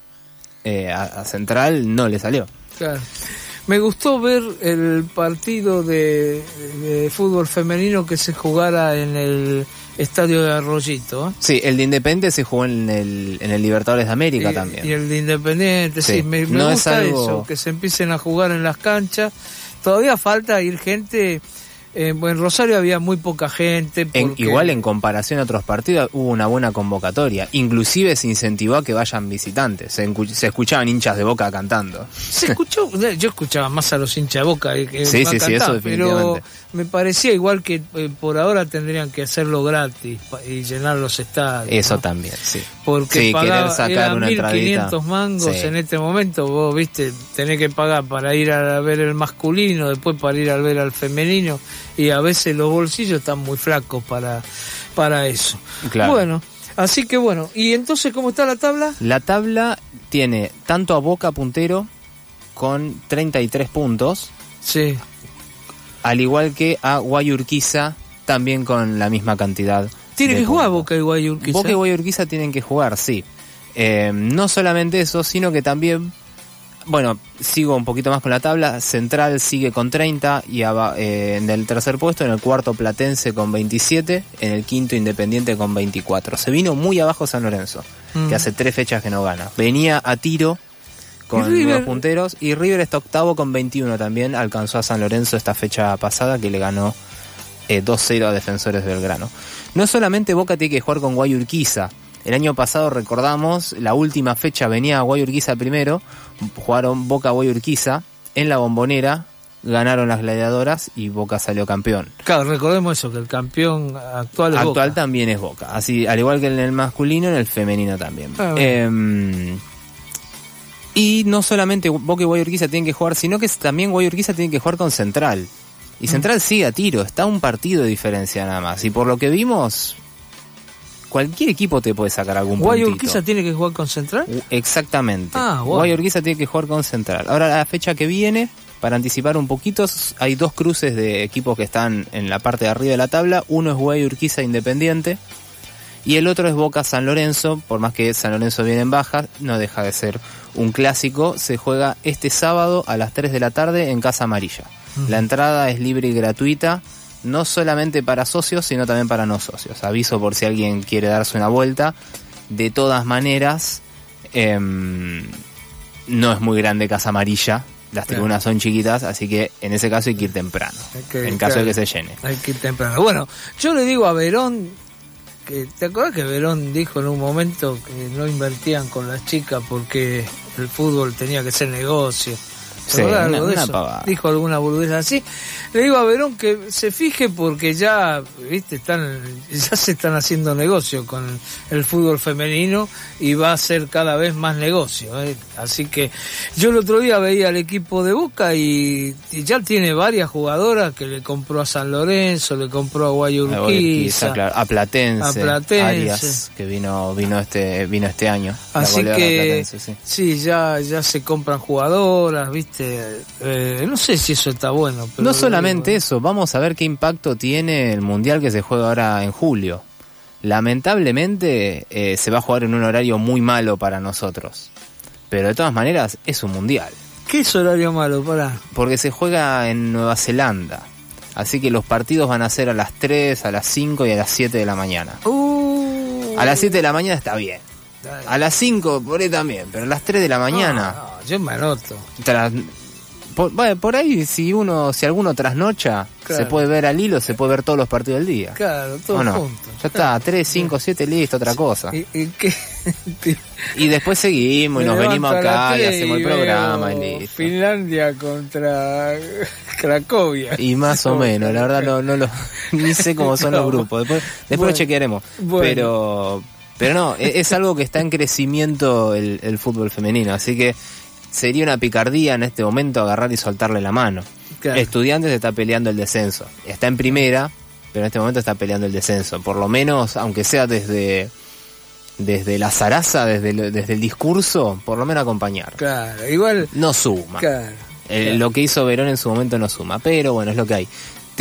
A Central no le salió. Claro. Me gustó ver el partido de fútbol femenino que se jugara en el estadio de Arroyito. Sí, el de Independiente se jugó en el Libertadores de América también. Y el de Independiente, sí, me no gusta es algo... eso, que se empiecen a jugar en las canchas. Todavía falta ir gente. En Rosario había muy poca gente. Igual en comparación a otros partidos hubo una buena convocatoria. Inclusive se incentivó a que vayan visitantes. Se escuchaban hinchas de Boca cantando. Yo escuchaba más a los hinchas de Boca que sí, cantar, eso definitivamente. Pero me parecía igual que por ahora tendrían que hacerlo gratis y llenar los estadios. Eso, ¿no? También, sí. Porque querer sacar una 1.500 mangos en este momento. Vos, viste, tenés que pagar para ir a ver el masculino, después para ir a ver al femenino. Y a veces los bolsillos están muy flacos para eso. Claro. Bueno, así que bueno. ¿Y entonces cómo está la tabla? La tabla tiene tanto a Boca puntero con 33 puntos. Sí. Al igual que a Guayurquiza también con la misma cantidad. Tiene que jugar Boca y Guayurquiza. Boca y Guayurquiza tienen que jugar, sí. No solamente eso, sino que también... Bueno, sigo un poquito más con la tabla. Central sigue con 30 y en el tercer puesto, en el cuarto Platense con 27, en el quinto Independiente con 24. Se vino muy abajo San Lorenzo, que hace 3 fechas que no gana. Venía a tiro con los punteros y River está octavo con 21 también. Alcanzó a San Lorenzo esta fecha pasada que le ganó 2-0 a Defensores de Belgrano. No solamente Boca tiene que jugar con Guayurquiza. El año pasado, recordamos, la última fecha venía a Guayurquiza primero, jugaron Boca Guayurquiza en la Bombonera, ganaron las gladiadoras y Boca salió campeón. Claro, recordemos eso, que el campeón actual es Boca. También es Boca, así al igual que en el masculino, en el femenino también. Y no solamente Boca y Guayurquiza tienen que jugar, sino que también Guayurquiza tiene que jugar con Central. Y Central sigue a tiro, está un partido de diferencia nada más. Y por lo que vimos... Cualquier equipo te puede sacar algún puntito. ¿Guayurquiza tiene que jugar con Central? Exactamente. Bueno. Guayurquiza tiene que jugar con Central. Ahora la fecha que viene, para anticipar un poquito, hay 2 cruces de equipos que están en la parte de arriba de la tabla. Uno es Guayurquiza Independiente y el otro es Boca San Lorenzo. Por más que San Lorenzo viene en baja, no deja de ser un clásico. Se juega este sábado a las 3 de la tarde en Casa Amarilla. La entrada es libre y gratuita. No solamente para socios, sino también para no socios. Aviso por si alguien quiere darse una vuelta. De todas maneras, no es muy grande Casa Amarilla. Las tribunas son chiquitas, así que en ese caso hay que ir temprano. En caso de que se llene. Hay que ir temprano. Bueno, yo le digo a Verón, ¿te acuerdas que Verón dijo en un momento que no invertían con las chicas porque el fútbol tenía que ser negocio? Sí, una pavada. Dijo alguna boludez así. Le digo a Verón que se fije porque ya, viste, ya se están haciendo negocio con el fútbol femenino y va a ser cada vez más negocio. Así que yo el otro día veía al equipo de Boca y ya tiene varias jugadoras que le compró a San Lorenzo, le compró a Guayurquiza, claro, a Platense, Arias, que vino este año. Así que Platense, sí, ya se compran jugadoras, viste. ¿viste? No sé si eso está bueno. Pero no solamente eso, vamos a ver qué impacto tiene el Mundial que se juega ahora en julio. Lamentablemente se va a jugar en un horario muy malo para nosotros. Pero de todas maneras es un Mundial. ¿Qué es horario malo? Pará. Porque se juega en Nueva Zelanda. Así que los partidos van a ser a las 3, a las 5 y a las 7 de la mañana. A las 7 de la mañana está bien. A las 5 por ahí también, pero a las 3 de la mañana. No, yo me anoto. Por ahí, si alguno trasnocha, claro, se puede ver al hilo, se puede ver todos los partidos del día. Claro, todos no? juntos. Ya está, 3, 5, 7, listo, otra cosa. ¿Y qué? Y después seguimos y nos venimos acá y hacemos el programa y listo. Finlandia contra Cracovia. Y más o menos, la verdad no ni sé cómo son los grupos. Después lo chequearemos. Bueno. Pero no, es algo que está en crecimiento el fútbol femenino, así que sería una picardía en este momento agarrar y soltarle la mano. Claro. Estudiantes está peleando el descenso. Está en primera, pero en este momento está peleando el descenso. Por lo menos, aunque sea desde la zaraza, desde el discurso, por lo menos acompañar. Claro, igual no suma. Claro. Lo que hizo Verón en su momento no suma, pero bueno, es lo que hay.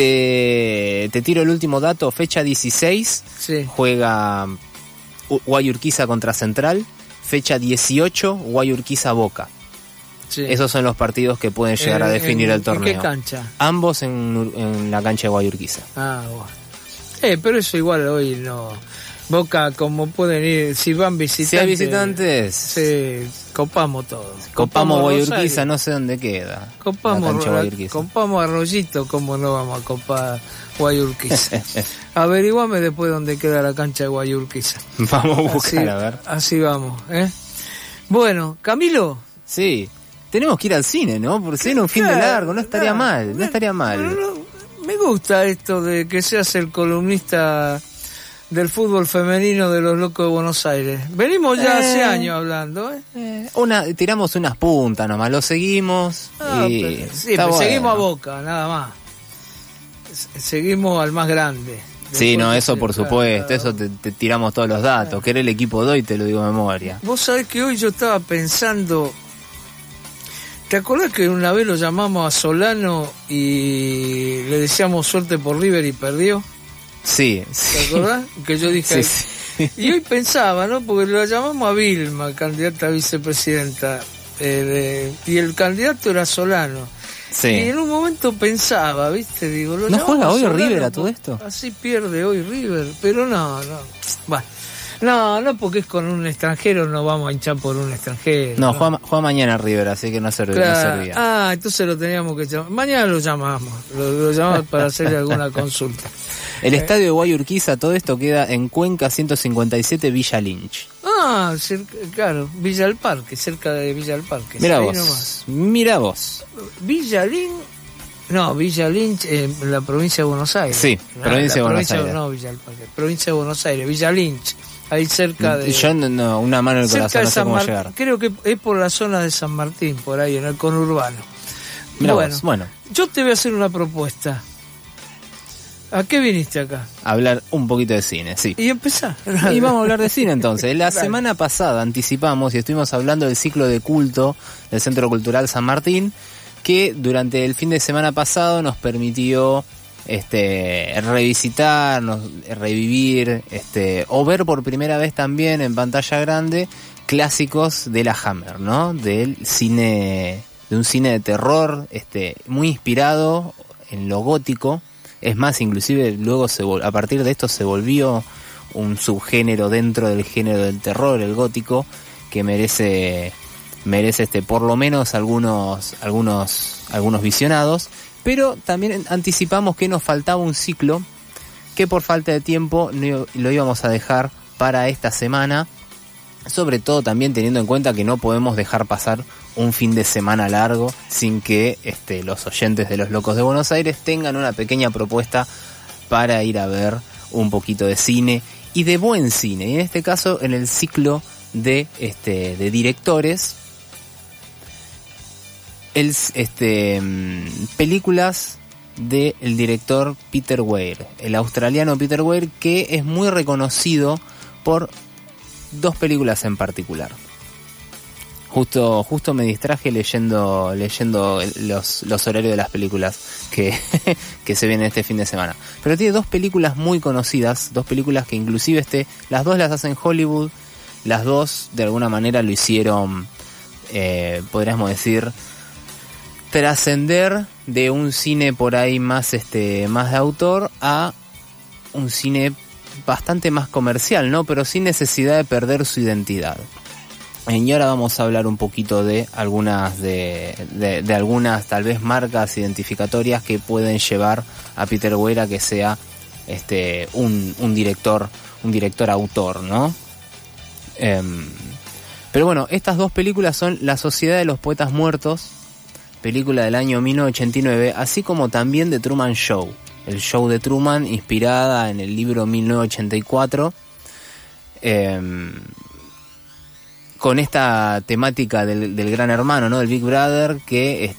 Te tiro el último dato, fecha 16, sí. Juega Guayurquiza contra Central, fecha 18, Guayurquiza Boca. Sí. Esos son los partidos que pueden llegar a definir el torneo. ¿En qué cancha? Ambos en la cancha de Guayurquiza. Bueno. Pero eso igual hoy no. Boca, como pueden ir, si van visitantes. Si hay visitantes. Sí, copamos todos. Copamos Guayurquiza, no sé dónde queda. Copamos Arroyito, como no vamos a copar Guayurquiza. Averiguame después dónde queda la cancha de Guayurquiza. Vamos a buscar, a ver. Así vamos, Bueno, Camilo. Sí. Tenemos que ir al cine, ¿no? Porque si no un fin de largo, no estaría mal. Me gusta esto de que seas el columnista del fútbol femenino de los Locos de Buenos Aires. Venimos ya hace años hablando, tiramos unas puntas nomás, lo seguimos. Seguimos a Boca, nada más. Seguimos al más grande. Sí, no, eso por supuesto, eso te tiramos todos los datos. Que era el equipo de hoy, te lo digo de memoria. Vos sabés que hoy yo estaba pensando. ¿Te acordás que una vez lo llamamos a Solano y le deseamos suerte por River y perdió? Sí. ¿Te acordás? Que yo dije... Sí. Y hoy pensaba, ¿no? Porque lo llamamos a Vilma, candidata a vicepresidenta, y el candidato era Solano. Sí. Y en un momento pensaba, ¿viste? Digo, ¿no juega hoy River a todo esto? Así pierde hoy River, pero no. Bueno. No, porque es con un extranjero, no vamos a hinchar por un extranjero. No, juega mañana River, así que no servía. Entonces lo teníamos que llamar. Mañana lo llamamos, lo llamamos para hacerle alguna consulta. El estadio de Guayurquiza, todo esto queda en Cuenca 157, Villa Lynch. Claro, Villa del Parque, cerca de Villa del Parque. Mira vos. Villa Lynch en la provincia de Buenos Aires. Sí, provincia de Buenos Aires. No, Villa del Parque, provincia de Buenos Aires, Villa Lynch. Ahí cerca de... Yo no, una mano en el corazón, no sé cómo llegar. Creo que es por la zona de San Martín, por ahí, en el conurbano. Bueno, yo te voy a hacer una propuesta. ¿A qué viniste acá? A hablar un poquito de cine, sí. Y empezá. Y vamos a hablar de cine entonces. La semana pasada anticipamos y estuvimos hablando del ciclo de culto del Centro Cultural San Martín, que durante el fin de semana pasado nos permitió... revisitar, revivir, o ver por primera vez también en pantalla grande clásicos de la Hammer, ¿no? De un cine de terror, muy inspirado en lo gótico. Es más, inclusive luego a partir de esto se volvió un subgénero dentro del género del terror, el gótico, que merece por lo menos algunos visionados. Pero también anticipamos que nos faltaba un ciclo que por falta de tiempo lo íbamos a dejar para esta semana, sobre todo también teniendo en cuenta que no podemos dejar pasar un fin de semana largo sin que los oyentes de Los Locos de Buenos Aires tengan una pequeña propuesta para ir a ver un poquito de cine y de buen cine. Y en este caso en el ciclo de directores, películas del director Peter Weir, el australiano Peter Weir, que es muy reconocido por dos películas en particular. Justo me distraje leyendo los horarios de las películas que se vienen este fin de semana. Pero tiene 2 películas muy conocidas, 2 películas que inclusive las 2 las hacen Hollywood, las 2 de alguna manera lo hicieron, podríamos decir, trascender de un cine por ahí más de autor a un cine bastante más comercial, ¿no? Pero sin necesidad de perder su identidad. Y ahora vamos a hablar un poquito de algunas de algunas tal vez marcas identificatorias que pueden llevar a Peter Weir a que sea un director autor, ¿no? Pero bueno, estas 2 películas son La Sociedad de los Poetas Muertos, película del año 1989, así como también The Truman Show, el show de Truman, inspirada en el libro 1984, con esta temática del Gran Hermano, ¿no? Del Big Brother, que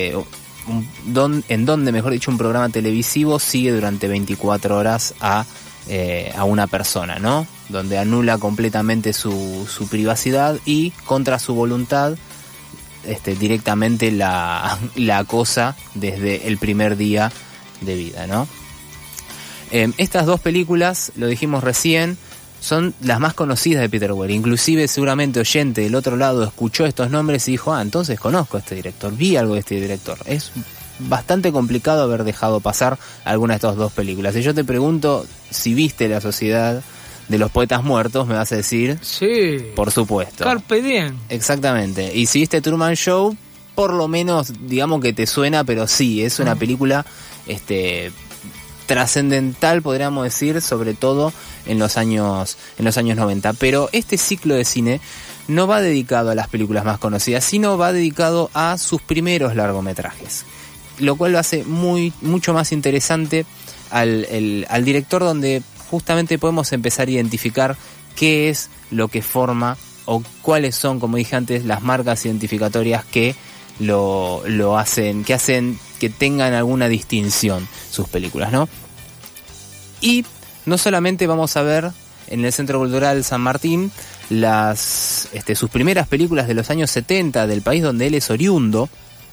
en donde, mejor dicho, un programa televisivo sigue durante 24 horas a una persona, ¿no? Donde anula completamente su privacidad y contra su voluntad directamente la acosa desde el primer día de vida, ¿no? Estas 2 películas, lo dijimos recién, son las más conocidas de Peter Weir. Inclusive seguramente oyente del otro lado escuchó estos nombres y dijo, entonces conozco a este director, vi algo de este director. Es bastante complicado haber dejado pasar alguna de estas 2 películas. Si yo te pregunto si viste La Sociedad de los Poetas Muertos, me vas a decir, sí, por supuesto. Carpe diem. Exactamente. Y si viste Truman Show, por lo menos digamos que te suena, pero sí, es una película trascendental, podríamos decir, sobre todo en los años 90. Pero este ciclo de cine no va dedicado a las películas más conocidas, sino va dedicado a sus primeros largometrajes, lo cual lo hace mucho más interesante al director, donde justamente podemos empezar a identificar qué es lo que forma o cuáles son, como dije antes, las marcas identificatorias que lo hacen, que hacen que tengan alguna distinción sus películas, ¿no? Y no solamente vamos a ver en el Centro Cultural San Martín sus primeras películas de los años 70 del país donde él es oriundo,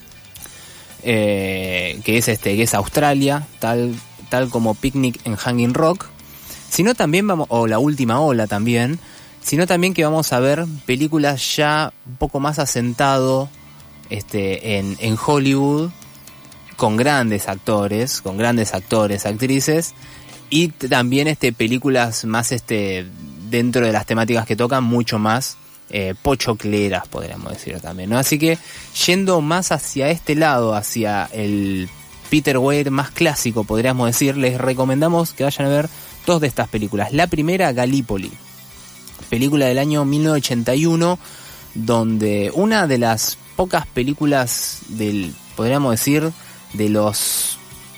que es Australia, tal como Picnic en Hanging Rock, sino también o La Última Ola también, sino también que vamos a ver películas ya un poco más asentado en Hollywood, con grandes actores, actrices, y también películas más dentro de las temáticas que tocan, mucho más pochocleras, podríamos decir también, ¿no? Así que yendo más hacia este lado, hacia el Peter Weir más clásico, podríamos decir, les recomendamos que vayan a ver 2 de estas películas. La primera, Gallipoli, película del año 1981, donde una de las pocas películas podríamos decir, de los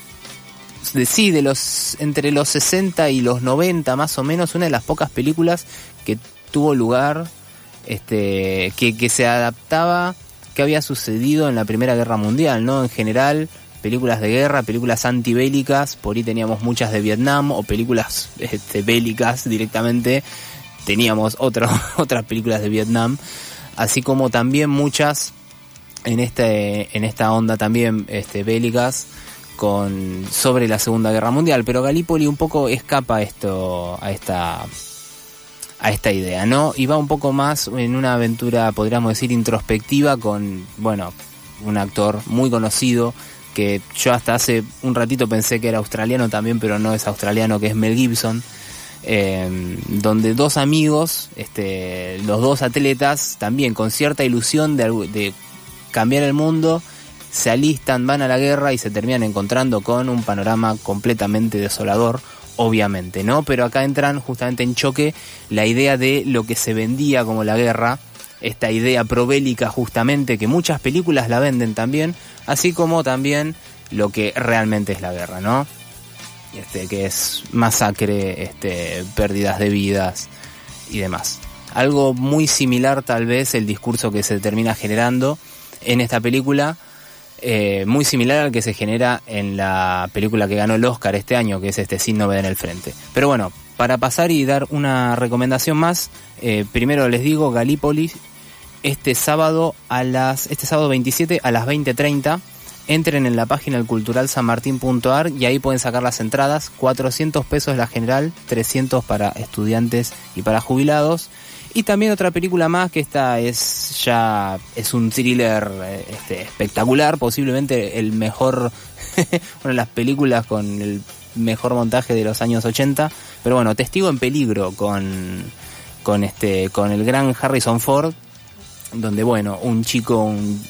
entre los 60 y los 90 más o menos, una de las pocas películas que tuvo lugar, que se adaptaba qué había sucedido en la Primera Guerra Mundial, ¿no? En general, películas de guerra, películas antibélicas, por ahí teníamos muchas de Vietnam, o películas bélicas directamente, teníamos otras películas de Vietnam, así como también muchas en esta onda también bélicas sobre la Segunda Guerra Mundial. Pero Gallipoli un poco escapa a esta idea, ¿no? Y va un poco más en una aventura, podríamos decir, introspectiva, con, bueno, un actor muy conocido, que yo hasta hace un ratito pensé que era australiano también, pero no es australiano, que es Mel Gibson, donde 2 amigos, los 2 atletas, también con cierta ilusión de cambiar el mundo, se alistan, van a la guerra y se terminan encontrando con un panorama completamente desolador, obviamente, ¿no? Pero acá entran justamente en choque la idea de lo que se vendía como la guerra, esta idea probélica justamente, que muchas películas la venden también, así como también lo que realmente es la guerra, ¿no? Que es masacre, pérdidas de vidas y demás. Algo muy similar tal vez el discurso que se termina generando en esta película, muy similar al que se genera en la película que ganó el Oscar este año, que es Sin Novedad en el Frente. Pero bueno, para pasar y dar una recomendación más, primero les digo, Gallipoli este sábado 27 a las 20:30. Entren en la página elculturalsanmartin.ar y ahí pueden sacar las entradas. 400 pesos la general, 300 para estudiantes y para jubilados. Y también otra película más, que esta es un thriller espectacular, posiblemente el mejor, una de las películas con el mejor montaje de los años 80. Pero bueno, Testigo en Peligro con el gran Harrison Ford, donde bueno, un chiquito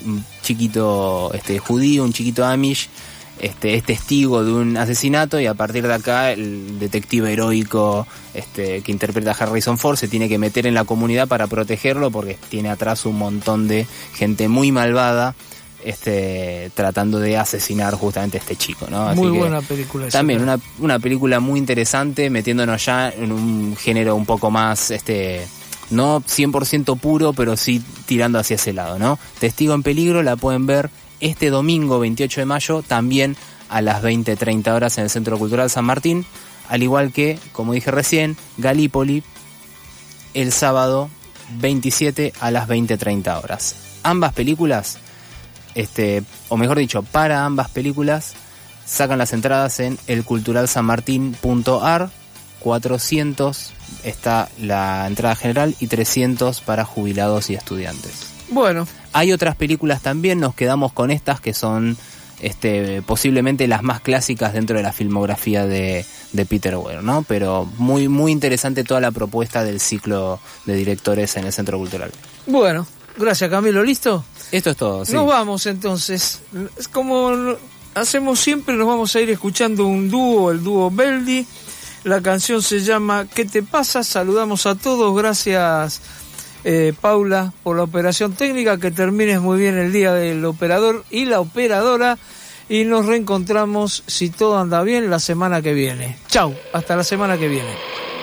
judío, un chiquito amish, es testigo de un asesinato, y a partir de acá el detective heroico que interpreta a Harrison Ford se tiene que meter en la comunidad para protegerlo, porque tiene atrás un montón de gente muy malvada tratando de asesinar justamente a este chico, ¿no? Así muy que buena película. También una película muy interesante, metiéndonos ya en un género un poco más no 100% puro, pero sí tirando hacia ese lado, ¿no? Testigo en Peligro la pueden ver este domingo 28 de mayo, también a las 20:30 horas en el Centro Cultural San Martín, al igual que, como dije recién, Galípoli el sábado 27 a las 20:30 horas. Ambas películas, o mejor dicho, para ambas películas sacan las entradas en elculturalsanmartin.ar. 400 está la entrada general y 300 para jubilados y estudiantes. Bueno, hay otras películas también, nos quedamos con estas que son posiblemente las más clásicas dentro de la filmografía de Peter Weir, ¿no? Pero muy, muy interesante toda la propuesta del ciclo de directores en el Centro Cultural. Bueno, gracias Camilo, ¿listo? Esto es todo, sí. Nos vamos entonces. Como hacemos siempre, nos vamos a ir escuchando un dúo, el dúo Beldi. La canción se llama ¿Qué te pasa? Saludamos a todos, gracias Paula por la operación técnica, que termines muy bien el día del operador y la operadora, y nos reencontramos, si todo anda bien, la semana que viene. Chau, hasta la semana que viene.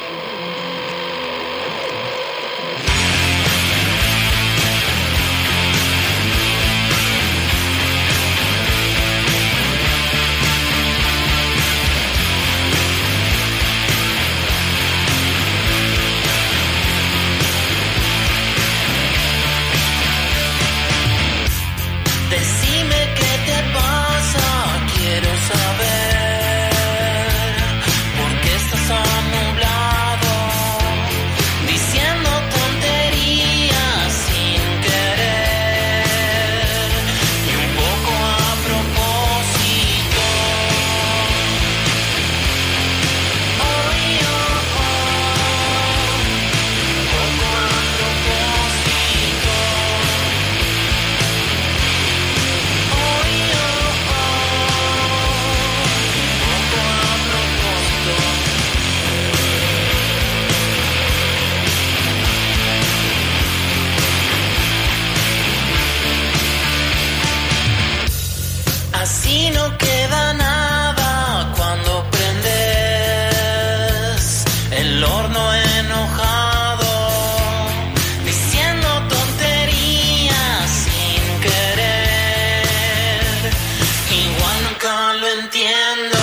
Así no queda nada cuando prendes el horno enojado, diciendo tonterías sin querer. Igual nunca lo entiendo.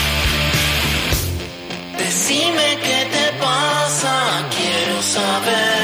Decime qué te pasa, quiero saber.